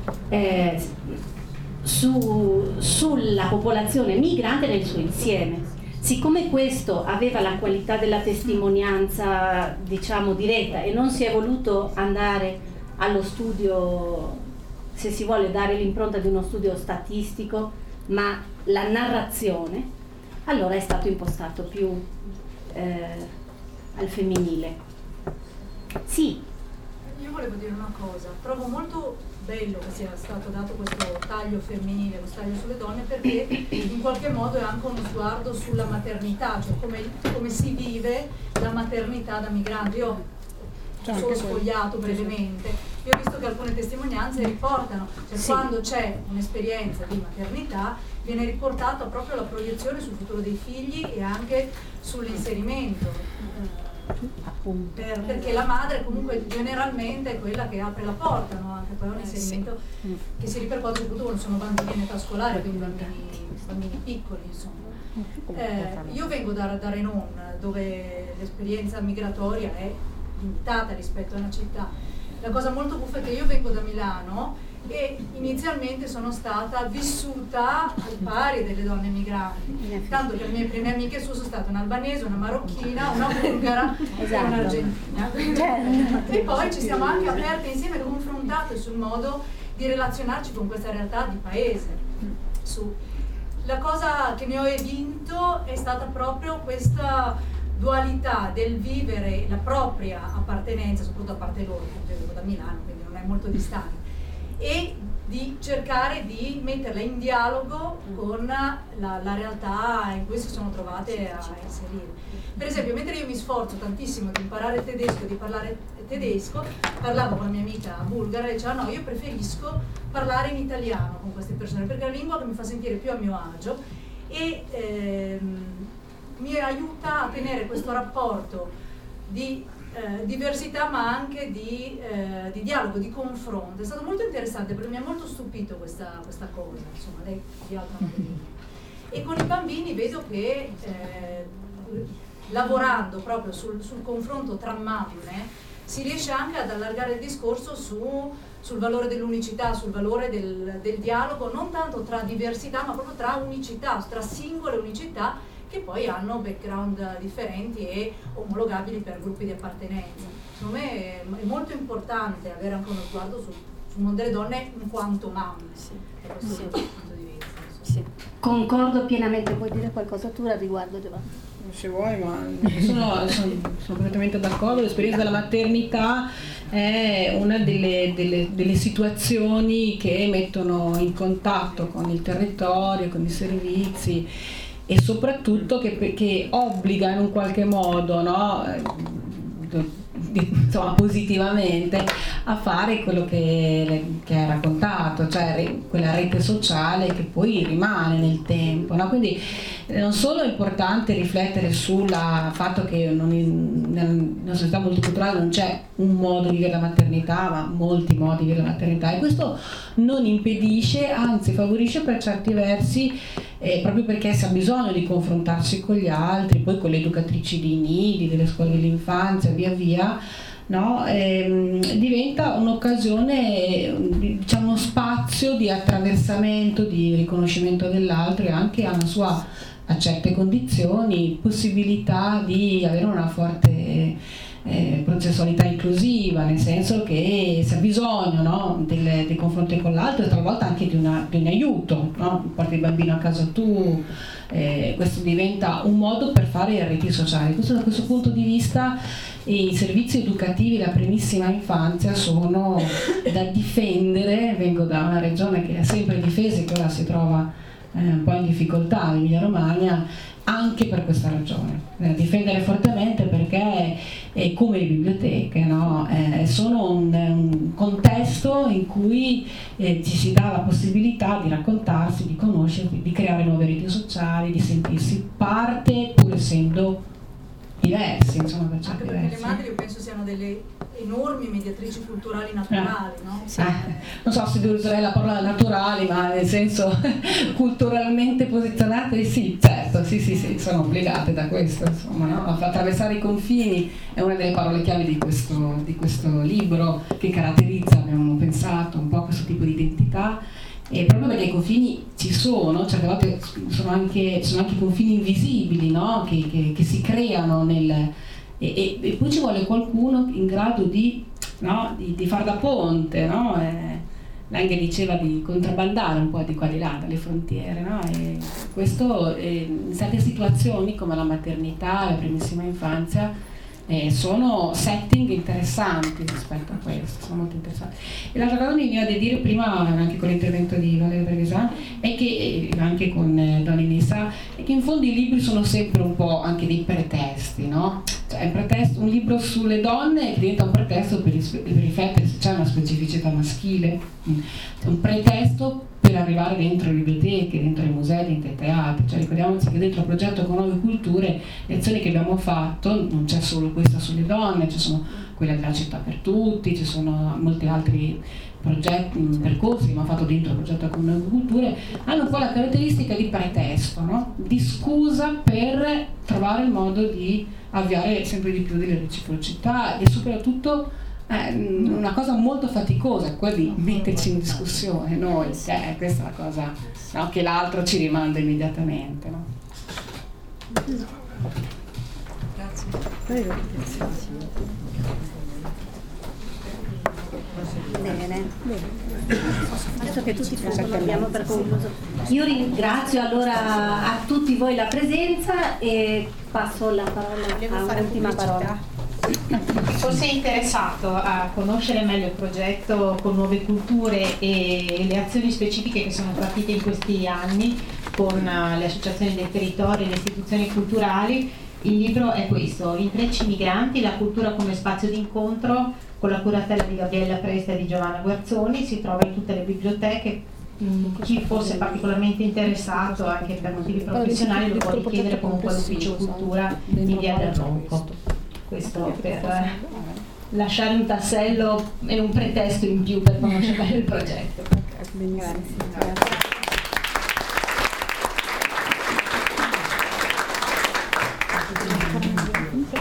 sulla popolazione migrante nel suo insieme. Siccome questo aveva la qualità della testimonianza, diciamo, diretta, e non si è voluto andare allo studio, se si vuole dare l'impronta di uno studio statistico, ma la narrazione, allora è stato impostato più al femminile. Sì. Io volevo dire una cosa, trovo molto bello che sia stato dato questo taglio femminile, questo taglio sulle donne, perché in qualche modo è anche uno sguardo sulla maternità, cioè come si vive la maternità da migrante. Io solo sfogliato brevemente, io ho visto che alcune testimonianze riportano, cioè sì, quando c'è un'esperienza di maternità viene riportata proprio la proiezione sul futuro dei figli e anche sull'inserimento. Perché la madre comunque generalmente è quella che apre la porta, no? Anche poi è un inserimento che si ripercuote soprattutto quando sono bambini in età scolare, quindi bambini piccoli, insomma. Io vengo da Renon, dove l'esperienza migratoria è limitata rispetto a una città. La cosa molto buffa è che io vengo da Milano e inizialmente sono stata vissuta al pari delle donne migranti, tanto che le mie prime amiche sono state un'albanese, una marocchina, una bulgara e un'argentina. E poi ci siamo anche aperte insieme e confrontate sul modo di relazionarci con questa realtà di paese. La cosa che ne ho evinto è stata proprio questa dualità del vivere la propria appartenenza, soprattutto a parte loro, io vengo da Milano, quindi non è molto distante, e di cercare di metterla in dialogo con la realtà in cui si sono trovate a inserire. Per esempio, mentre io mi sforzo tantissimo di imparare tedesco, di parlare tedesco, parlavo con la mia amica bulgara e diceva no, io preferisco parlare in italiano con queste persone perché è la lingua che mi fa sentire più a mio agio e mi aiuta a tenere questo rapporto di diversità ma anche di dialogo, di confronto. È stato molto interessante perché mi ha molto stupito questa cosa, insomma, lei di altra materia. E con i bambini vedo che lavorando proprio sul confronto tra mamme si riesce anche ad allargare il discorso sul valore dell'unicità, sul valore del dialogo, non tanto tra diversità ma proprio tra unicità, tra singole unicità che poi hanno background differenti e omologabili per gruppi di appartenenza. Secondo me è molto importante avere anche uno sguardo sul mondo delle donne in quanto mamme, da questo punto di vista. Sì. Concordo pienamente, puoi dire qualcosa tu al riguardo, Giovanni? Se vuoi, ma sono completamente d'accordo. L'esperienza della maternità è una delle situazioni che mettono in contatto con il territorio, con i servizi e soprattutto che obbliga in un qualche modo, no? Insomma, positivamente a fare quello che hai raccontato, cioè quella rete sociale che poi rimane nel tempo, no? Quindi non solo è importante riflettere sul fatto che nella società multiculturale non c'è un modo di vivere la maternità, ma molti modi di vivere la maternità, e questo non impedisce, anzi favorisce per certi versi, proprio perché si ha bisogno di confrontarsi con gli altri, poi con le educatrici dei nidi, delle scuole dell'infanzia, via via, no? Diventa un'occasione, diciamo uno spazio di attraversamento, di riconoscimento dell'altro e anche alla sua, a certe condizioni, possibilità di avere una forte processualità inclusiva, nel senso che si ha bisogno, no, del confronto con l'altro e talvolta anche di un aiuto, no? Porti il bambino a casa tu, questo diventa un modo per fare reti sociali. Da questo punto di vista i servizi educativi della primissima infanzia sono da difendere. Vengo da una regione che ha sempre difeso e che ora si trova un po' in difficoltà, l'Emilia Romagna, anche per questa ragione, difendere fortemente perché come le biblioteche, no? Sono un contesto in cui ci si dà la possibilità di raccontarsi, di conoscersi, di creare nuove reti sociali, di sentirsi parte pur essendo diversi, insomma, per certi anche perché le madri io penso siano delle enormi mediatrici culturali naturali, no? Non so se devo usare la parola naturali, ma nel senso culturalmente posizionate, sì, certo, sì, sono obbligate da questo, insomma, no? Attraversare i confini è una delle parole chiave di questo libro che caratterizza, abbiamo pensato, un po' questo tipo di identità. E proprio perché i confini ci sono, certe volte sono anche confini invisibili, no? che si creano e poi ci vuole qualcuno in grado di far da ponte, no? Lange diceva di contrabbandare un po' di qua di là dalle frontiere, no? E questo in certe situazioni come la maternità, la primissima infanzia, sono setting interessanti rispetto a questo, sono molto interessanti. E l'altra cosa mi viene da dire prima, anche con l'intervento di Valeria Trevisan, è che anche con Doni Nisa, è che in fondo i libri sono sempre un po' anche dei pretesti, no? Cioè un libro sulle donne che diventa un pretesto per riflettere se c'è una specificità maschile, un pretesto per arrivare dentro le biblioteche, dentro i musei, dentro i teatri. Cioè ricordiamoci che dentro il progetto Con Nuove Culture le azioni che abbiamo fatto non c'è solo questa sulle donne, ci sono quella della città per tutti, ci sono molti altri progetti, percorsi che abbiamo fatto dentro il progetto Con Nuove Culture, hanno un po' la caratteristica di pretesto, no? Di scusa per trovare il modo di avviare sempre di più delle reciprocità e soprattutto una cosa molto faticosa è quella di metterci in discussione noi, questa è la cosa, no? Che l'altro ci rimanda immediatamente, no? Grazie. Bene. Adesso che tutti fanno, abbiamo per concluso. Io ringrazio allora a tutti voi la presenza e passo la parola a un'ultima parola. Chi fosse interessato a conoscere meglio il progetto con nuove culture e le azioni specifiche che sono partite in questi anni con le associazioni del territorio e le istituzioni culturali, il libro è questo: Intrecci migranti, la cultura come spazio di incontro, con la curatela di Gabriella Presta e di Giovanna Guerzoni. Si trova in tutte le biblioteche. Chi fosse particolarmente interessato anche per motivi professionali lo può richiedere comunque all'Ufficio Cultura in via del Ronco. Questo per lasciare un tassello e un pretesto in più per conoscere il progetto. Grazie.